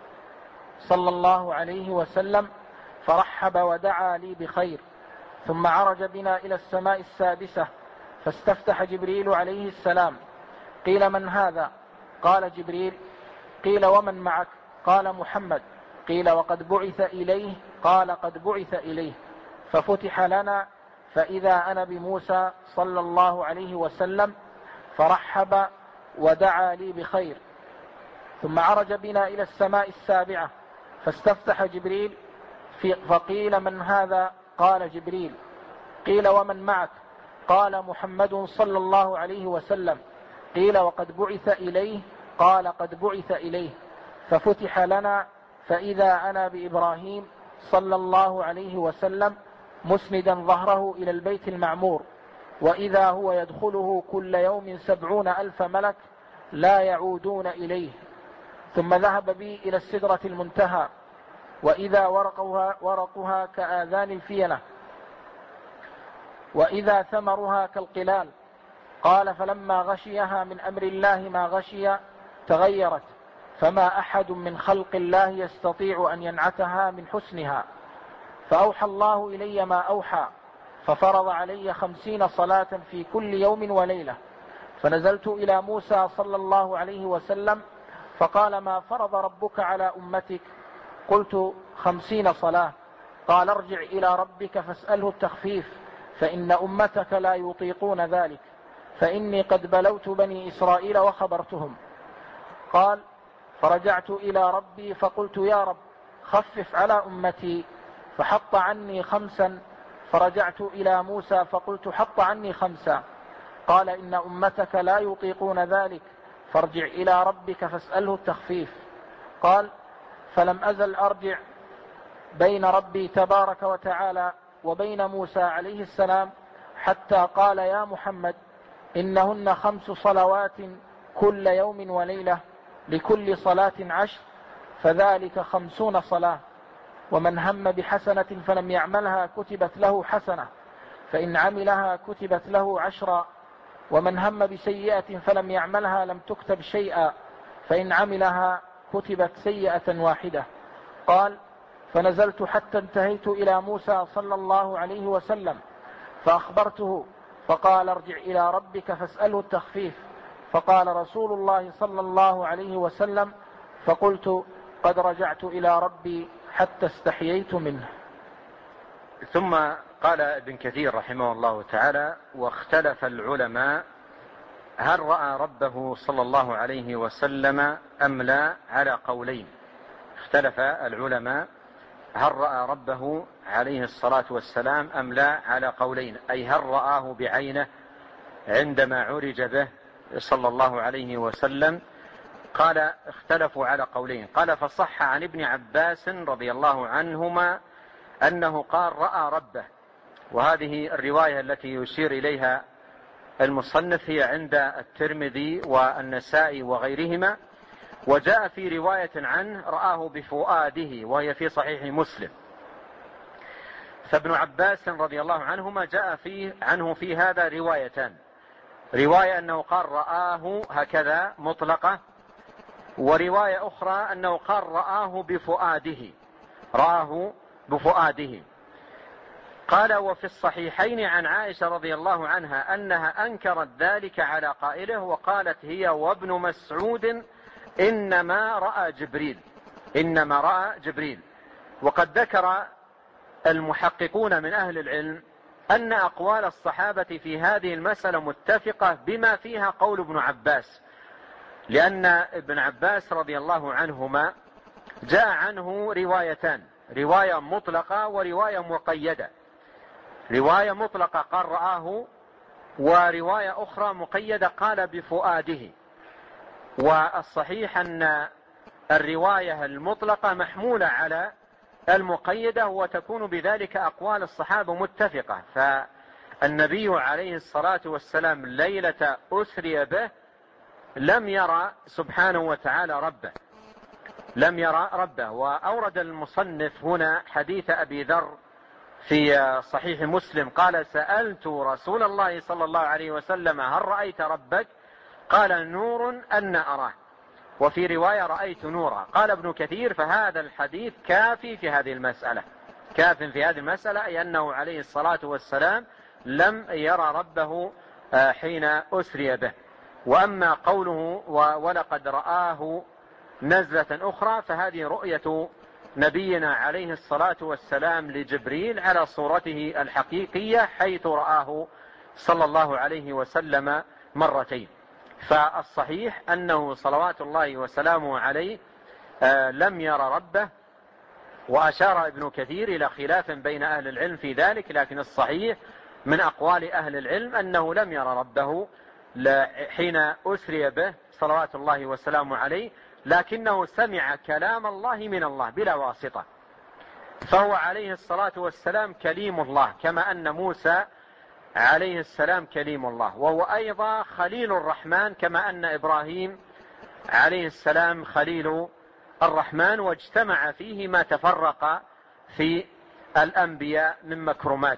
صلى الله عليه وسلم، فرحب ودعا لي بخير. ثم عرج بنا إلى السماء السادسة فاستفتح جبريل عليه السلام. قيل من هذا؟ قال جبريل. قيل ومن معك؟ قال محمد. قيل وقد بعث إليه؟ قال قد بعث إليه. ففتح لنا فإذا أنا بموسى صلى الله عليه وسلم، فرحب ودعا لي بخير. ثم عرج بنا إلى السماء السابعة فاستفتح جبريل فقيل من هذا؟ قال جبريل. قيل ومن معك؟ قال محمد صلى الله عليه وسلم. قيل وقد بعث إليه؟ قال قد بعث إليه. ففتح لنا فإذا أنا بإبراهيم صلى الله عليه وسلم مسندا ظهره إلى البيت المعمور، وإذا هو يدخله كل يوم 70,000 ملك لا يعودون إليه. ثم ذهب بي إلى السدرة المنتهى، وإذا ورقها كآذان الفيلة، وإذا ثمرها كالقلال. قال فلما غشيها من أمر الله ما غشي تغيرت، فما أحد من خلق الله يستطيع أن ينعتها من حسنها. فأوحى الله إلي ما أوحى، ففرض علي 50 صلاة في كل يوم وليلة. فنزلت إلى موسى صلى الله عليه وسلم فقال ما فرض ربك على أمتك؟ قلت 50 صلاة. قال ارجع إلى ربك فاسأله التخفيف، فإن أمتك لا يطيقون ذلك، فإني قد بلوت بني إسرائيل وخبرتهم. قال فرجعت إلى ربي فقلت يا رب خفف على أمتي، فحط عني 5. فرجعت إلى موسى فقلت حط عني 5. قال إن أمتك لا يطيقون ذلك، فارجع إلى ربك فاسأله التخفيف. قال فلم أزل أرجع بين ربي تبارك وتعالى وبين موسى عليه السلام، حتى قال يا محمد إنهن 5 صلوات كل يوم وليلة لكل صلاة 10، فذلك 50 صلاة. ومن هم بحسنة فلم يعملها كتبت له حسنة، فإن عملها كتبت له 10. ومن هم بسيئة فلم يعملها لم تكتب شيئا، فإن عملها كتبت سيئة واحدة. قال: فنزلت حتى انتهيت إلى موسى صلى الله عليه وسلم فأخبرته، فقال: ارجع إلى ربك فاسأله التخفيف. فقال رسول الله صلى الله عليه وسلم: فقلت: قد رجعت إلى ربي حتى استحييت منه. ثم قال ابن كثير رحمه الله تعالى: واختلف العلماء هل رأى ربه صلى الله عليه وسلم أم لا على قولين. اختلف العلماء هل رأى ربه عليه الصلاة والسلام أم لا على قولين، أي هل رآه بعينه عندما عرج به صلى الله عليه وسلم. قال: اختلفوا على قولين. قال: فصح عن ابن عباس رضي الله عنهما أنه قال رأى ربه، وهذه الرواية التي يشير إليها المصنف هي عند الترمذي والنسائي وغيرهما. وجاء في رواية عنه رآه بفؤاده، وهي في صحيح مسلم. فابن عباس رضي الله عنهما جاء عنه في هذا روايتان: رواية أنه قال رآه هكذا مطلقة، ورواية أخرى أنه قال رآه بفؤاده، رآه بفؤاده. قال: وفي الصحيحين عن عائشة رضي الله عنها أنها أنكرت ذلك على قائله، وقالت هي وابن مسعود إنما رأى جبريل، إنما رأى جبريل. وقد ذكر المحققون من أهل العلم أن أقوال الصحابة في هذه المسألة متفقة بما فيها قول ابن عباس، لأن ابن عباس رضي الله عنهما جاء عنه روايتان: رواية مطلقة ورواية مقيدة. رواية مطلقة قال رآه، ورواية أخرى مقيدة قال بفؤاده. والصحيح أن الرواية المطلقة محمولة على المقيدة، وتكون بذلك أقوال الصحابة متفقة. فالنبي عليه الصلاة والسلام ليلة أسري به لم يرى سبحانه وتعالى ربه، لم يرى ربه. وأورد المصنف هنا حديث أبي ذر في صحيح مسلم قال: سألت رسول الله صلى الله عليه وسلم هل رأيت ربك؟ قال: نور أن أراه. وفي رواية رأيت نورا. قال ابن كثير: فهذا الحديث كافي في هذه المسألة، كاف في هذه المسألة، أي أنه عليه الصلاة والسلام لم يرى ربه حين أسري به. وأما قوله ولقد رآه نزلة أخرى، فهذه رؤية نبينا عليه الصلاة والسلام لجبريل على صورته الحقيقية، حيث رآه صلى الله عليه وسلم مرتين. فالصحيح أنه صلوات الله وسلامه عليه لم يرى ربه. وأشار ابن كثير إلى خلاف بين أهل العلم في ذلك، لكن الصحيح من أقوال أهل العلم أنه لم يرى ربه حين أسري به صلوات الله وسلامه عليه، لكنه سمع كلام الله من الله بلا واسطة. فهو عليه الصلاة والسلام كليم الله، كما أن موسى عليه السلام كليم الله، وهو أيضا خليل الرحمن، كما أن إبراهيم عليه السلام خليل الرحمن، واجتمع فيه ما تفرق في الأنبياء من مكرمات.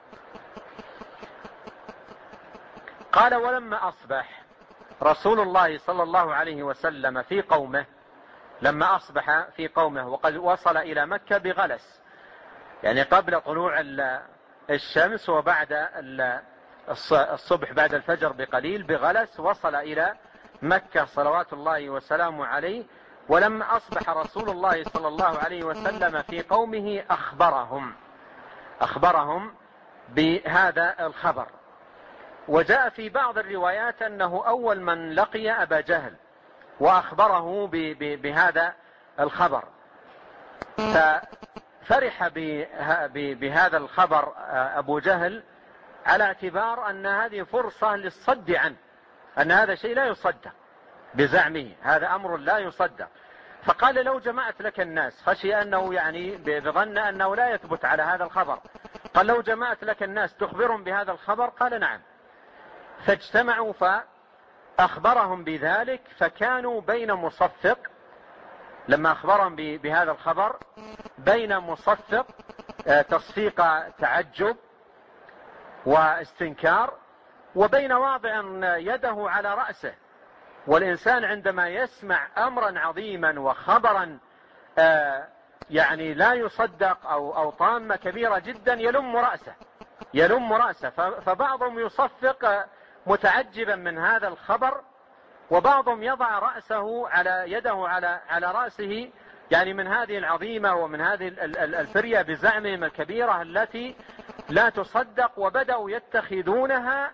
قال: ولما أصبح رسول الله صلى الله عليه وسلم في قومه، لما أصبح في قومه وقد وصل إلى مكة بغلس، يعني قبل طلوع الشمس وبعد الصبح بعد الفجر بقليل بغلس، وصل إلى مكة صلوات الله وسلامه عليه. ولما أصبح رسول الله صلى الله عليه وسلم في قومه أخبرهم بهذا الخبر. وجاء في بعض الروايات أنه أول من لقي أبا جهل وأخبره بهذا الخبر، ففرح بهذا الخبر أبو جهل على اعتبار أن هذه فرصة للصد عنه، أن هذا شيء لا يصدق بزعمه، هذا أمر لا يصدق. فقال: لو جمعت لك الناس، خشي أنه يعني بظن أنه لا يثبت على هذا الخبر، قال: لو جمعت لك الناس تخبرهم بهذا الخبر؟ قال: نعم. فاجتمعوا فأخبرهم بذلك، فكانوا بين مصفق، لما أخبرهم بهذا الخبر بين مصفق تصفيق تعجب واستنكار، وبين واضع يده على رأسه. والإنسان عندما يسمع أمرا عظيما وخبرا يعني لا يصدق أو طامة كبيرة جدا يلم رأسه. فبعضهم يصفق متعجبا من هذا الخبر، وبعضهم يضع رأسه على يده على رأسه، يعني من هذه العظيمة ومن هذه الفرية بزعمهم الكبيرة التي لا تصدق، وبدأوا يتخذونها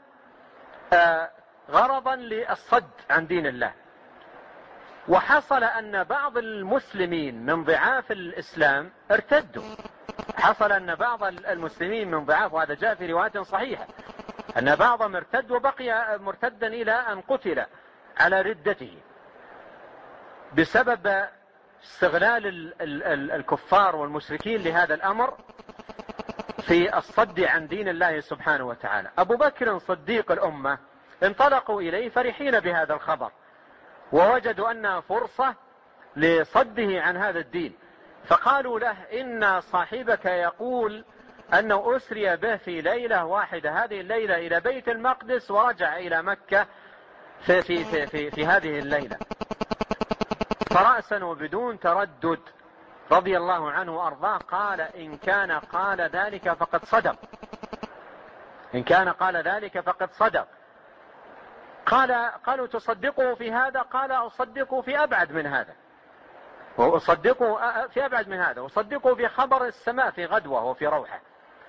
غرضا للصد عن دين الله. وحصل أن بعض المسلمين من ضعاف الإسلام ارتدوا. حصل أن بعض المسلمين من ضعاف، وهذا جاء في رواية صحيحة، أن بعضهم ارتد وبقي مرتدا إلى أن قتل على ردته بسبب استغلال الكفار والمشركين لهذا الأمر في الصد عن دين الله سبحانه وتعالى. أبو بكر صديق الأمة انطلقوا إليه فرحين بهذا الخبر، ووجدوا أنها فرصة لصده عن هذا الدين، فقالوا له: إن صاحبك يقول أنه أسري به في ليلة واحدة، هذه الليلة إلى بيت المقدس ورجع إلى مكة في هذه الليلة. فرأسا وبدون تردد رضي الله عنه وأرضاه قال: إن كان قال ذلك فقد صدق، إن كان قال ذلك فقد صدق. قالوا: تصدقه في هذا؟ قال: أصدقه في أبعد من هذا، وأصدقه في أبعد من هذا، وصدقه في خبر السماء في غدوة وفي روحة.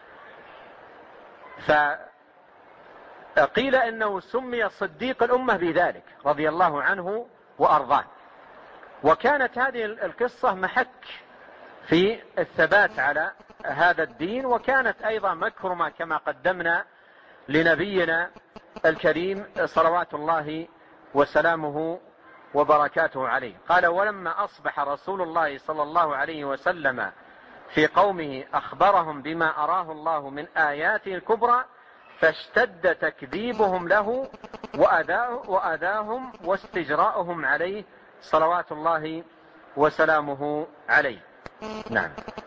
فقيل إنه سمي صديق الأمة بذلك رضي الله عنه وأرضاه. وكانت هذه القصة محك في الثبات على هذا الدين، وكانت أيضا مكرمة كما قدمنا لنبينا الكريم صلوات الله وسلامه وبركاته عليه. قال: ولما أصبح رسول الله صلى الله عليه وسلم في قومه أخبرهم بما أراه الله من آياته الكبرى، فاشتد تكذيبهم له وأذاهم واستجراؤهم عليه صلوات الله وسلامه عليه. نعم.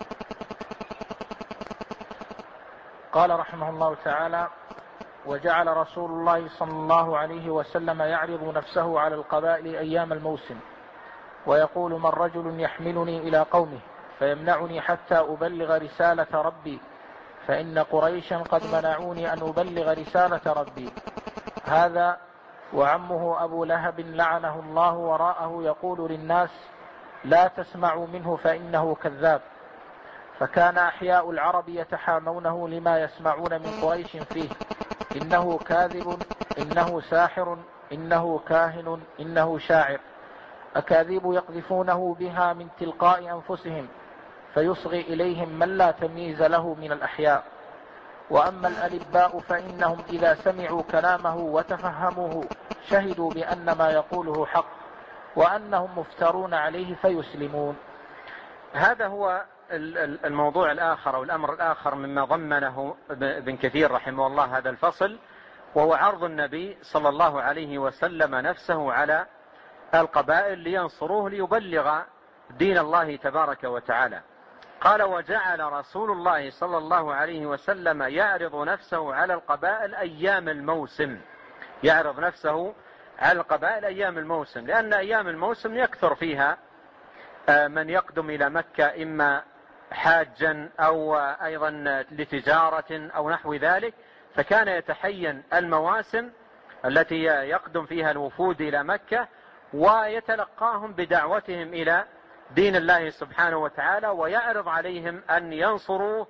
قال رحمه الله تعالى: وجعل رسول الله صلى الله عليه وسلم يعرض نفسه على القبائل أيام الموسم، ويقول: من رجل يحملني إلى قومه فيمنعني حتى أبلغ رسالة ربي، فإن قريشا قد منعوني أن أبلغ رسالة ربي. هذا وعمه أبو لهب لعنه الله وراءه يقول للناس: لا تسمعوا منه فإنه كذاب. فكان أحياء العرب يتحامونه لما يسمعون من قريش فيه: إنه كاذب، إنه ساحر، إنه كاهن، إنه شاعر. أكاذيب يقذفونه بها من تلقاء أنفسهم، فيصغي إليهم من لا تمييز له من الأحياء. وأما الألباء فإنهم إذا سمعوا كلامه وتفهموه شهدوا بأن ما يقوله حق، وأنهم مفترون عليه فيسلمون. هذا هو الموضوع الآخر أو الأمر الآخر مما ضمنه ابن كثير رحمه الله هذا الفصل، وهو عرض النبي صلى الله عليه وسلم نفسه على القبائل لينصروه ليبلغ دين الله تبارك وتعالى. قال: وجعل رسول الله صلى الله عليه وسلم يعرض نفسه على القبائل أيام الموسم. يعرض نفسه على القبائل أيام الموسم، لأن أيام الموسم يكثر فيها من يقدم إلى مكة إما حاجا أو أيضا لتجارة أو نحو ذلك، فكان يتحين المواسم التي يقدم فيها الوفود إلى مكة ويتلقاهم بدعوتهم إلى دين الله سبحانه وتعالى، ويعرض عليهم أن ينصروا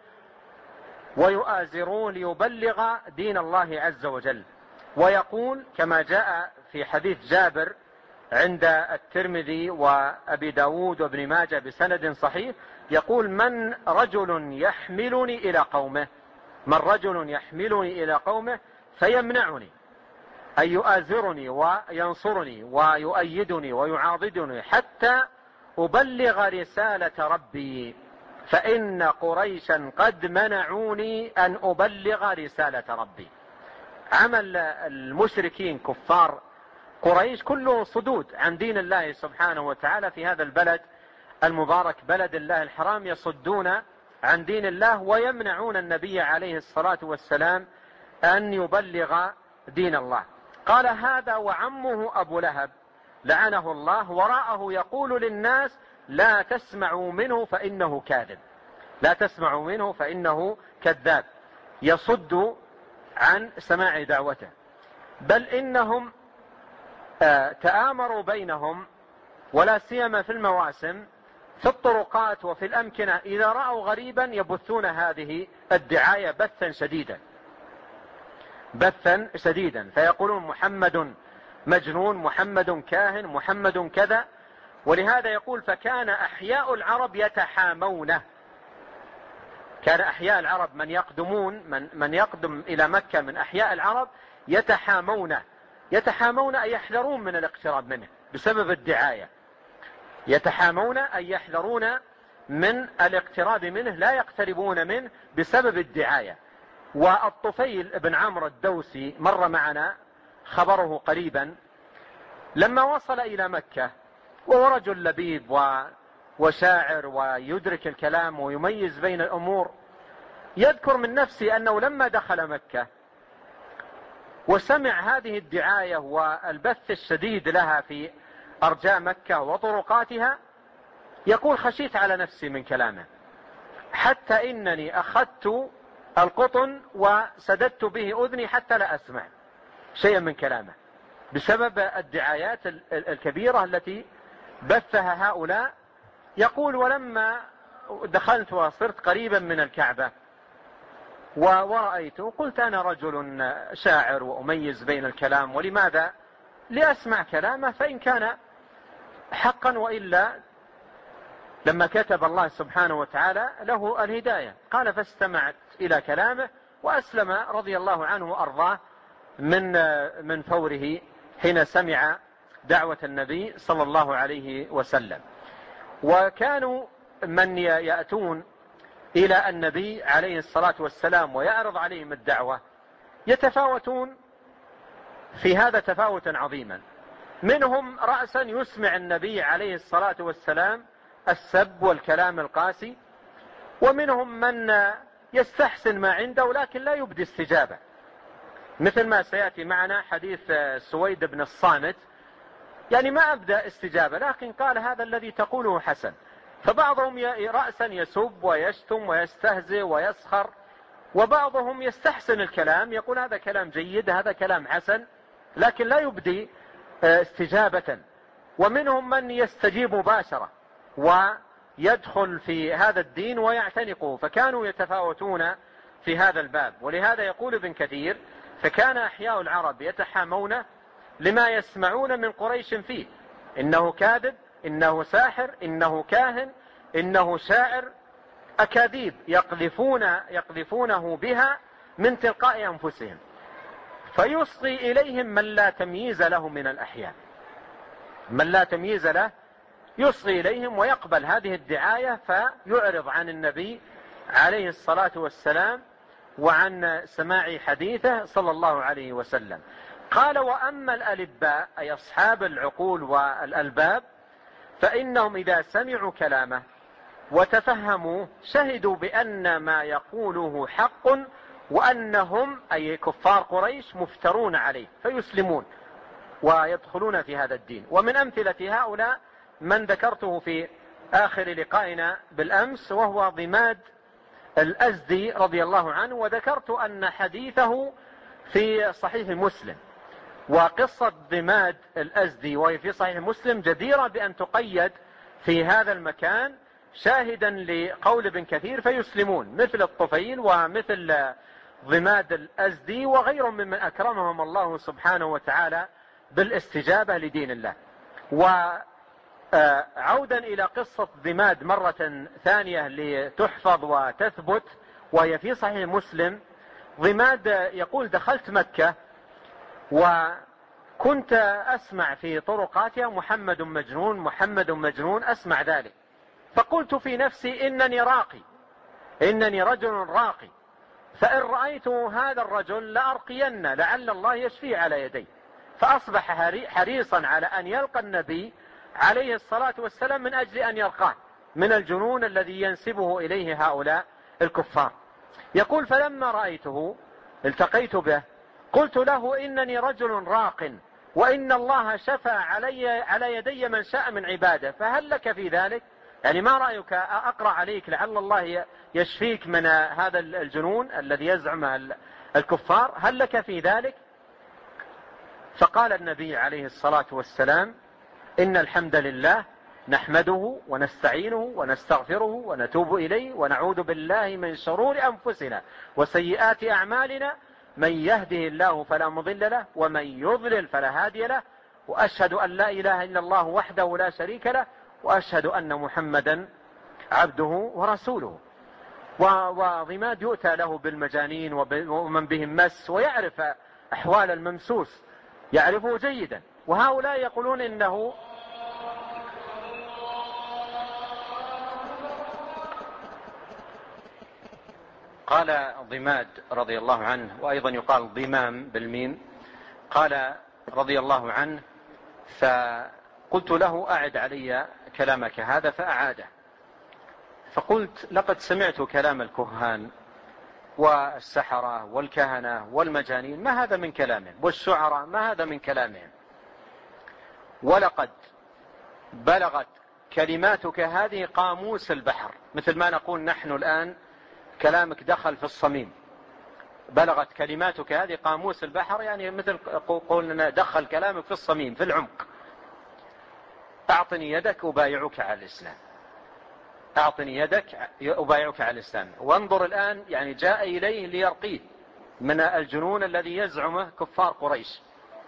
ويؤازروا ليبلغ دين الله عز وجل. ويقول كما جاء في حديث جابر عند الترمذي وأبي داود وابن ماجه بسند صحيح، يقول: من رجل يحملني إلى قومه، من رجل يحملني إلى قومه فيمنعني، أي يؤازرني وينصرني ويؤيدني ويعاضدني حتى أبلغ رسالة ربي، فإن قريشا قد منعوني أن أبلغ رسالة ربي. عمل المشركين كفار قريش كله صدود عن دين الله سبحانه وتعالى في هذا البلد المبارك بلد الله الحرام، يصدون عن دين الله ويمنعون النبي عليه الصلاة والسلام أن يبلغ دين الله. قال هذا وعمه أبو لهب لعنه الله وراءه يقول للناس لا تسمعوا منه فإنه كاذب، لا تسمعوا منه فإنه كذاب، يصد عن سماع دعوته. بل إنهم تآمروا بينهم ولا سيما في المواسم في الطرقات وفي الأمكنة، إذا رأوا غريبا يبثون هذه الدعاية بثا شديدا، فيقولون محمد مجنون، محمد كاهن، محمد كذا. ولهذا يقول فكان أحياء العرب يتحامونه، كان أحياء العرب من يقدم إلى مكة من أحياء العرب يتحامون أن يحذرون من الاقتراب منه بسبب الدعاية، يتحامون أن يحذرون من الاقتراب منه، لا يقتربون منه بسبب الدعاية. والطفيل بن عمرو الدوسي مر معنا خبره قريبا، لما وصل إلى مكة وهو رجل لبيب وشاعر ويدرك الكلام ويميز بين الأمور، يذكر من نفسه أنه لما دخل مكة وسمع هذه الدعاية والبث الشديد لها في أرجاء مكة وطرقاتها، يقول خشيت على نفسي من كلامه، حتى إنني أخذت القطن وسددت به أذني حتى لا أسمع شيئا من كلامه، بسبب الدعايات الكبيرة التي بثها هؤلاء. يقول ولما دخلت وصرت قريبا من الكعبة ورأيته قلت أنا رجل شاعر وأميز بين الكلام، ولماذا لأسمع كلامه فإن كان حقا، وإلا لما كتب الله سبحانه وتعالى له الهداية. قال فاستمعت إلى كلامه وأسلم رضي الله عنه وأرضاه من فوره حين سمع دعوة النبي صلى الله عليه وسلم. وكانوا من يأتون إلى النبي عليه الصلاة والسلام ويعرض عليهم الدعوة يتفاوتون في هذا تفاوتا عظيما. منهم رأسا يسمع النبي عليه الصلاة والسلام السب والكلام القاسي، ومنهم من يستحسن ما عنده لكن لا يبدي استجابة، مثل ما سيأتي معنا حديث سويد بن الصامت، يعني ما أبدأ استجابة لكن قال هذا الذي تقوله حسن. فبعضهم رأسا يسب ويشتم ويستهزئ ويسخر، وبعضهم يستحسن الكلام يقول هذا كلام جيد هذا كلام حسن، لكن لا يبدي استجابة. ومنهم من يستجيب مباشرة ويدخل في هذا الدين ويعتنقه، فكانوا يتفاوتون في هذا الباب. ولهذا يقول ابن كثير فكان أحياء العرب يتحامون لما يسمعون من قريش فيه، إنه كاذب، إنه ساحر، إنه كاهن، إنه شاعر، أكاذيب يقذفونه بها من تلقاء أنفسهم، فيصغي إليهم من لا تمييز له من الأحياء، من لا تمييز له يصغي إليهم ويقبل هذه الدعاية فيعرض عن النبي عليه الصلاة والسلام وعن سماع حديثه صلى الله عليه وسلم. قال وأما الألباء أي أصحاب العقول والألباب فإنهم إذا سمعوا كلامه وتفهموا شهدوا بأن ما يقوله حق، وأنهم أي كفار قريش مفترون عليه فيسلمون ويدخلون في هذا الدين. ومن أمثلة هؤلاء من ذكرته في آخر لقائنا بالأمس وهو ضماد الأزدي رضي الله عنه، وذكرت أن حديثه في صحيح مسلم، وقصة ضماد الأزدي وهي في صحيح مسلم جديرة بأن تقيد في هذا المكان شاهدا لقول ابن كثير فيسلمون، مثل الطفيل ومثل ضماد الأزدي وغيرهم ممن أكرمهم الله سبحانه وتعالى بالاستجابة لدين الله. وعودا إلى قصة ضماد مرة ثانية لتحفظ وتثبت وهي في صحيح مسلم، ضماد يقول دخلت مكة وكنت أسمع في طرقاتها محمد مجنون محمد مجنون، أسمع ذلك، فقلت في نفسي إنني راقي، إنني رجل راقي، فإن رأيت هذا الرجل لأرقين لعل الله يشفيه على يدي. فأصبح حريصا على أن يلقى النبي عليه الصلاة والسلام من أجل أن يرقاه من الجنون الذي ينسبه إليه هؤلاء الكفار. يقول فلما رأيته التقيت به قلت له إنني رجل راق وإن الله شفى على يدي من شاء من عباده، فهل لك في ذلك؟ يعني ما رأيك أقرأ عليك لعل الله يشفيك من هذا الجنون الذي يزعم الكفار، هل لك في ذلك؟ فقال النبي عليه الصلاة والسلام إن الحمد لله نحمده ونستعينه ونستغفره ونتوب إليه ونعوذ بالله من شرور أنفسنا وسيئات أعمالنا، من يهده الله فلا مضل له ومن يضلل فلا هادي له، وأشهد أن لا إله إلا الله وحده لا شريك له وأشهد أن محمدا عبده ورسوله. وضماد يؤتى له بالمجانين ومن بهم مس ويعرف أحوال الممسوس يعرفه جيدا، وهؤلاء يقولون إنه قال ضماد رضي الله عنه، وأيضا يقال ضمام بالميم، قال رضي الله عنه فقلت له أعد علي كلامك هذا فأعاده، فقلت لقد سمعت كلام الكهان والسحرة والكهنة والمجانين ما هذا من كلامهم، والشعراء ما هذا من كلامهم، ولقد بلغت كلماتك هذه قاموس البحر، مثل ما نقول نحن الآن كلامك دخل في الصميم، بلغت كلماتك هذه قاموس البحر، يعني مثل قولنا دخل كلامك في الصميم في العمق. أعطني يدك أبايعك على الإسلام، أعطني يدك أبايعك على الإسلام. وانظر الآن يعني جاء إليه ليرقيه من الجنون الذي يزعمه كفار قريش.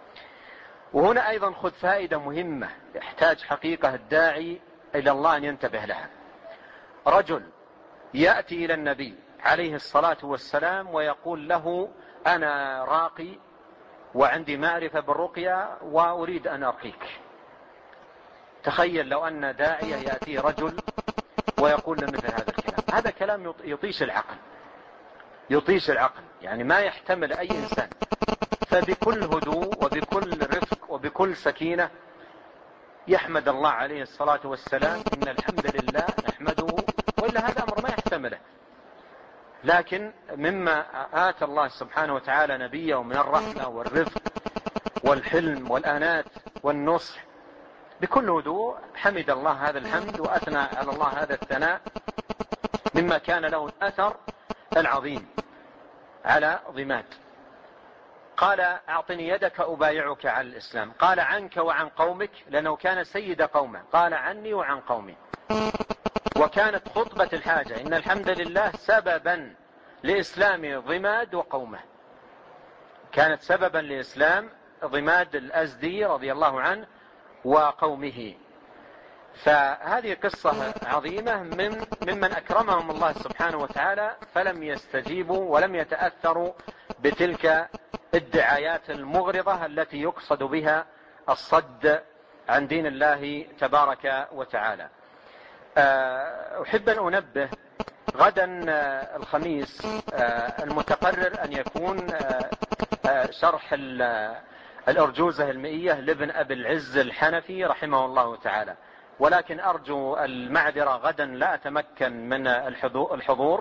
وهنا أيضا خذ فائدة مهمة يحتاج حقيقة الداعي إلى الله أن ينتبه لها. رجل يأتي إلى النبي عليه الصلاة والسلام ويقول له أنا راقي وعندي معرفة بالرقية وأريد أن أرقيك. تخيل لو أن داعية يأتي رجل ويقول له مثل هذا الكلام، هذا كلام يطيش العقل، يطيش العقل، يعني ما يحتمل أي إنسان. فبكل هدوء وبكل رفق وبكل سكينة يحمد الله عليه الصلاة والسلام إن الحمد لله نحمده، وإلا هذا أمر ما يحتمله. لكن مما آتى الله سبحانه وتعالى نبيه من الرحمة والرفق والحلم والآنات والنصح، بكل هدوء حمد الله هذا الحمد وأثنى على الله هذا الثناء، مما كان له الأثر العظيم على ضماد. قال أعطني يدك أبايعك على الإسلام. قال عنك وعن قومك، لأنه كان سيد قومه، قال عني وعن قومي. وكانت خطبة الحاجة إن الحمد لله سببا لإسلام ضماد وقومه، كانت سببا لإسلام ضماد الأزدي رضي الله عنه وقومه. فهذه قصة عظيمة ممن أكرمهم الله سبحانه وتعالى فلم يستجيبوا ولم يتأثروا بتلك الدعايات المغرضة التي يقصد بها الصد عن دين الله تبارك وتعالى. أحب أن أنبه غدا الخميس المتقرر أن يكون شرح الأرجوزة المئية لابن أبي العز الحنفي رحمه الله تعالى، ولكن أرجو المعذرة غدا لا أتمكن من الحضور،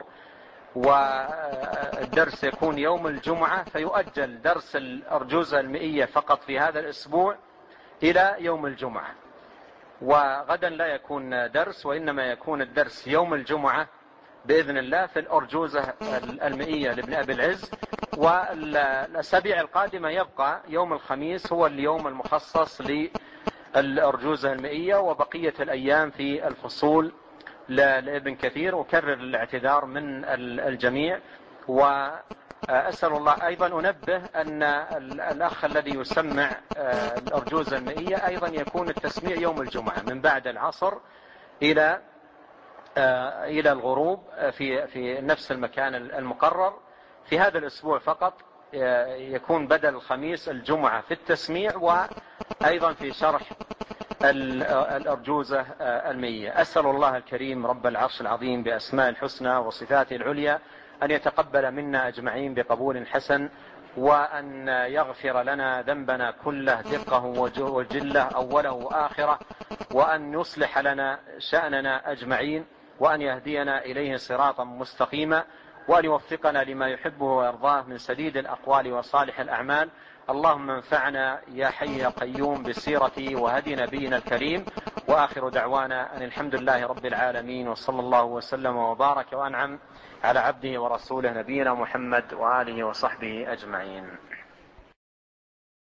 والدرس يكون يوم الجمعة، فيؤجل درس الأرجوزة المئية فقط في هذا الأسبوع إلى يوم الجمعة، وغدا لا يكون درس، وإنما يكون الدرس يوم الجمعة بإذن الله في الأرجوزة المئية لابن أبي العز. والأسابيع القادمة يبقى يوم الخميس هو اليوم المخصص للأرجوزة المئية، وبقية الأيام في الفصول لابن كثير. أكرر الاعتذار من الجميع، وأسأل الله أيضا أنبه أن الأخ الذي يسمع الأرجوزة المئية أيضا يكون التسميع يوم الجمعة من بعد العصر إلى الغروب في نفس المكان المقرر في هذا الأسبوع فقط، يكون بدل الخميس الجمعة في التسميع وأيضا في شرح الأرجوزة المئية. أسأل الله الكريم رب العرش العظيم بأسماء الحسنى وصفاته العليا أن يتقبل منا أجمعين بقبول حسن، وأن يغفر لنا ذنبنا كله دقه وجله أوله وآخره، وأن يصلح لنا شأننا أجمعين، وأن يهدينا إليه صراطا مستقيما، وأن يوفقنا لما يحبه ويرضاه من سديد الأقوال وصالح الأعمال. اللهم انفعنا يا حي يا قيوم بسيرة وهدي نبينا الكريم. وآخر دعوانا أن الحمد لله رب العالمين، وصلى الله وسلم وبارك وأنعم على عبده ورسوله نبينا محمد وآله وصحبه أجمعين.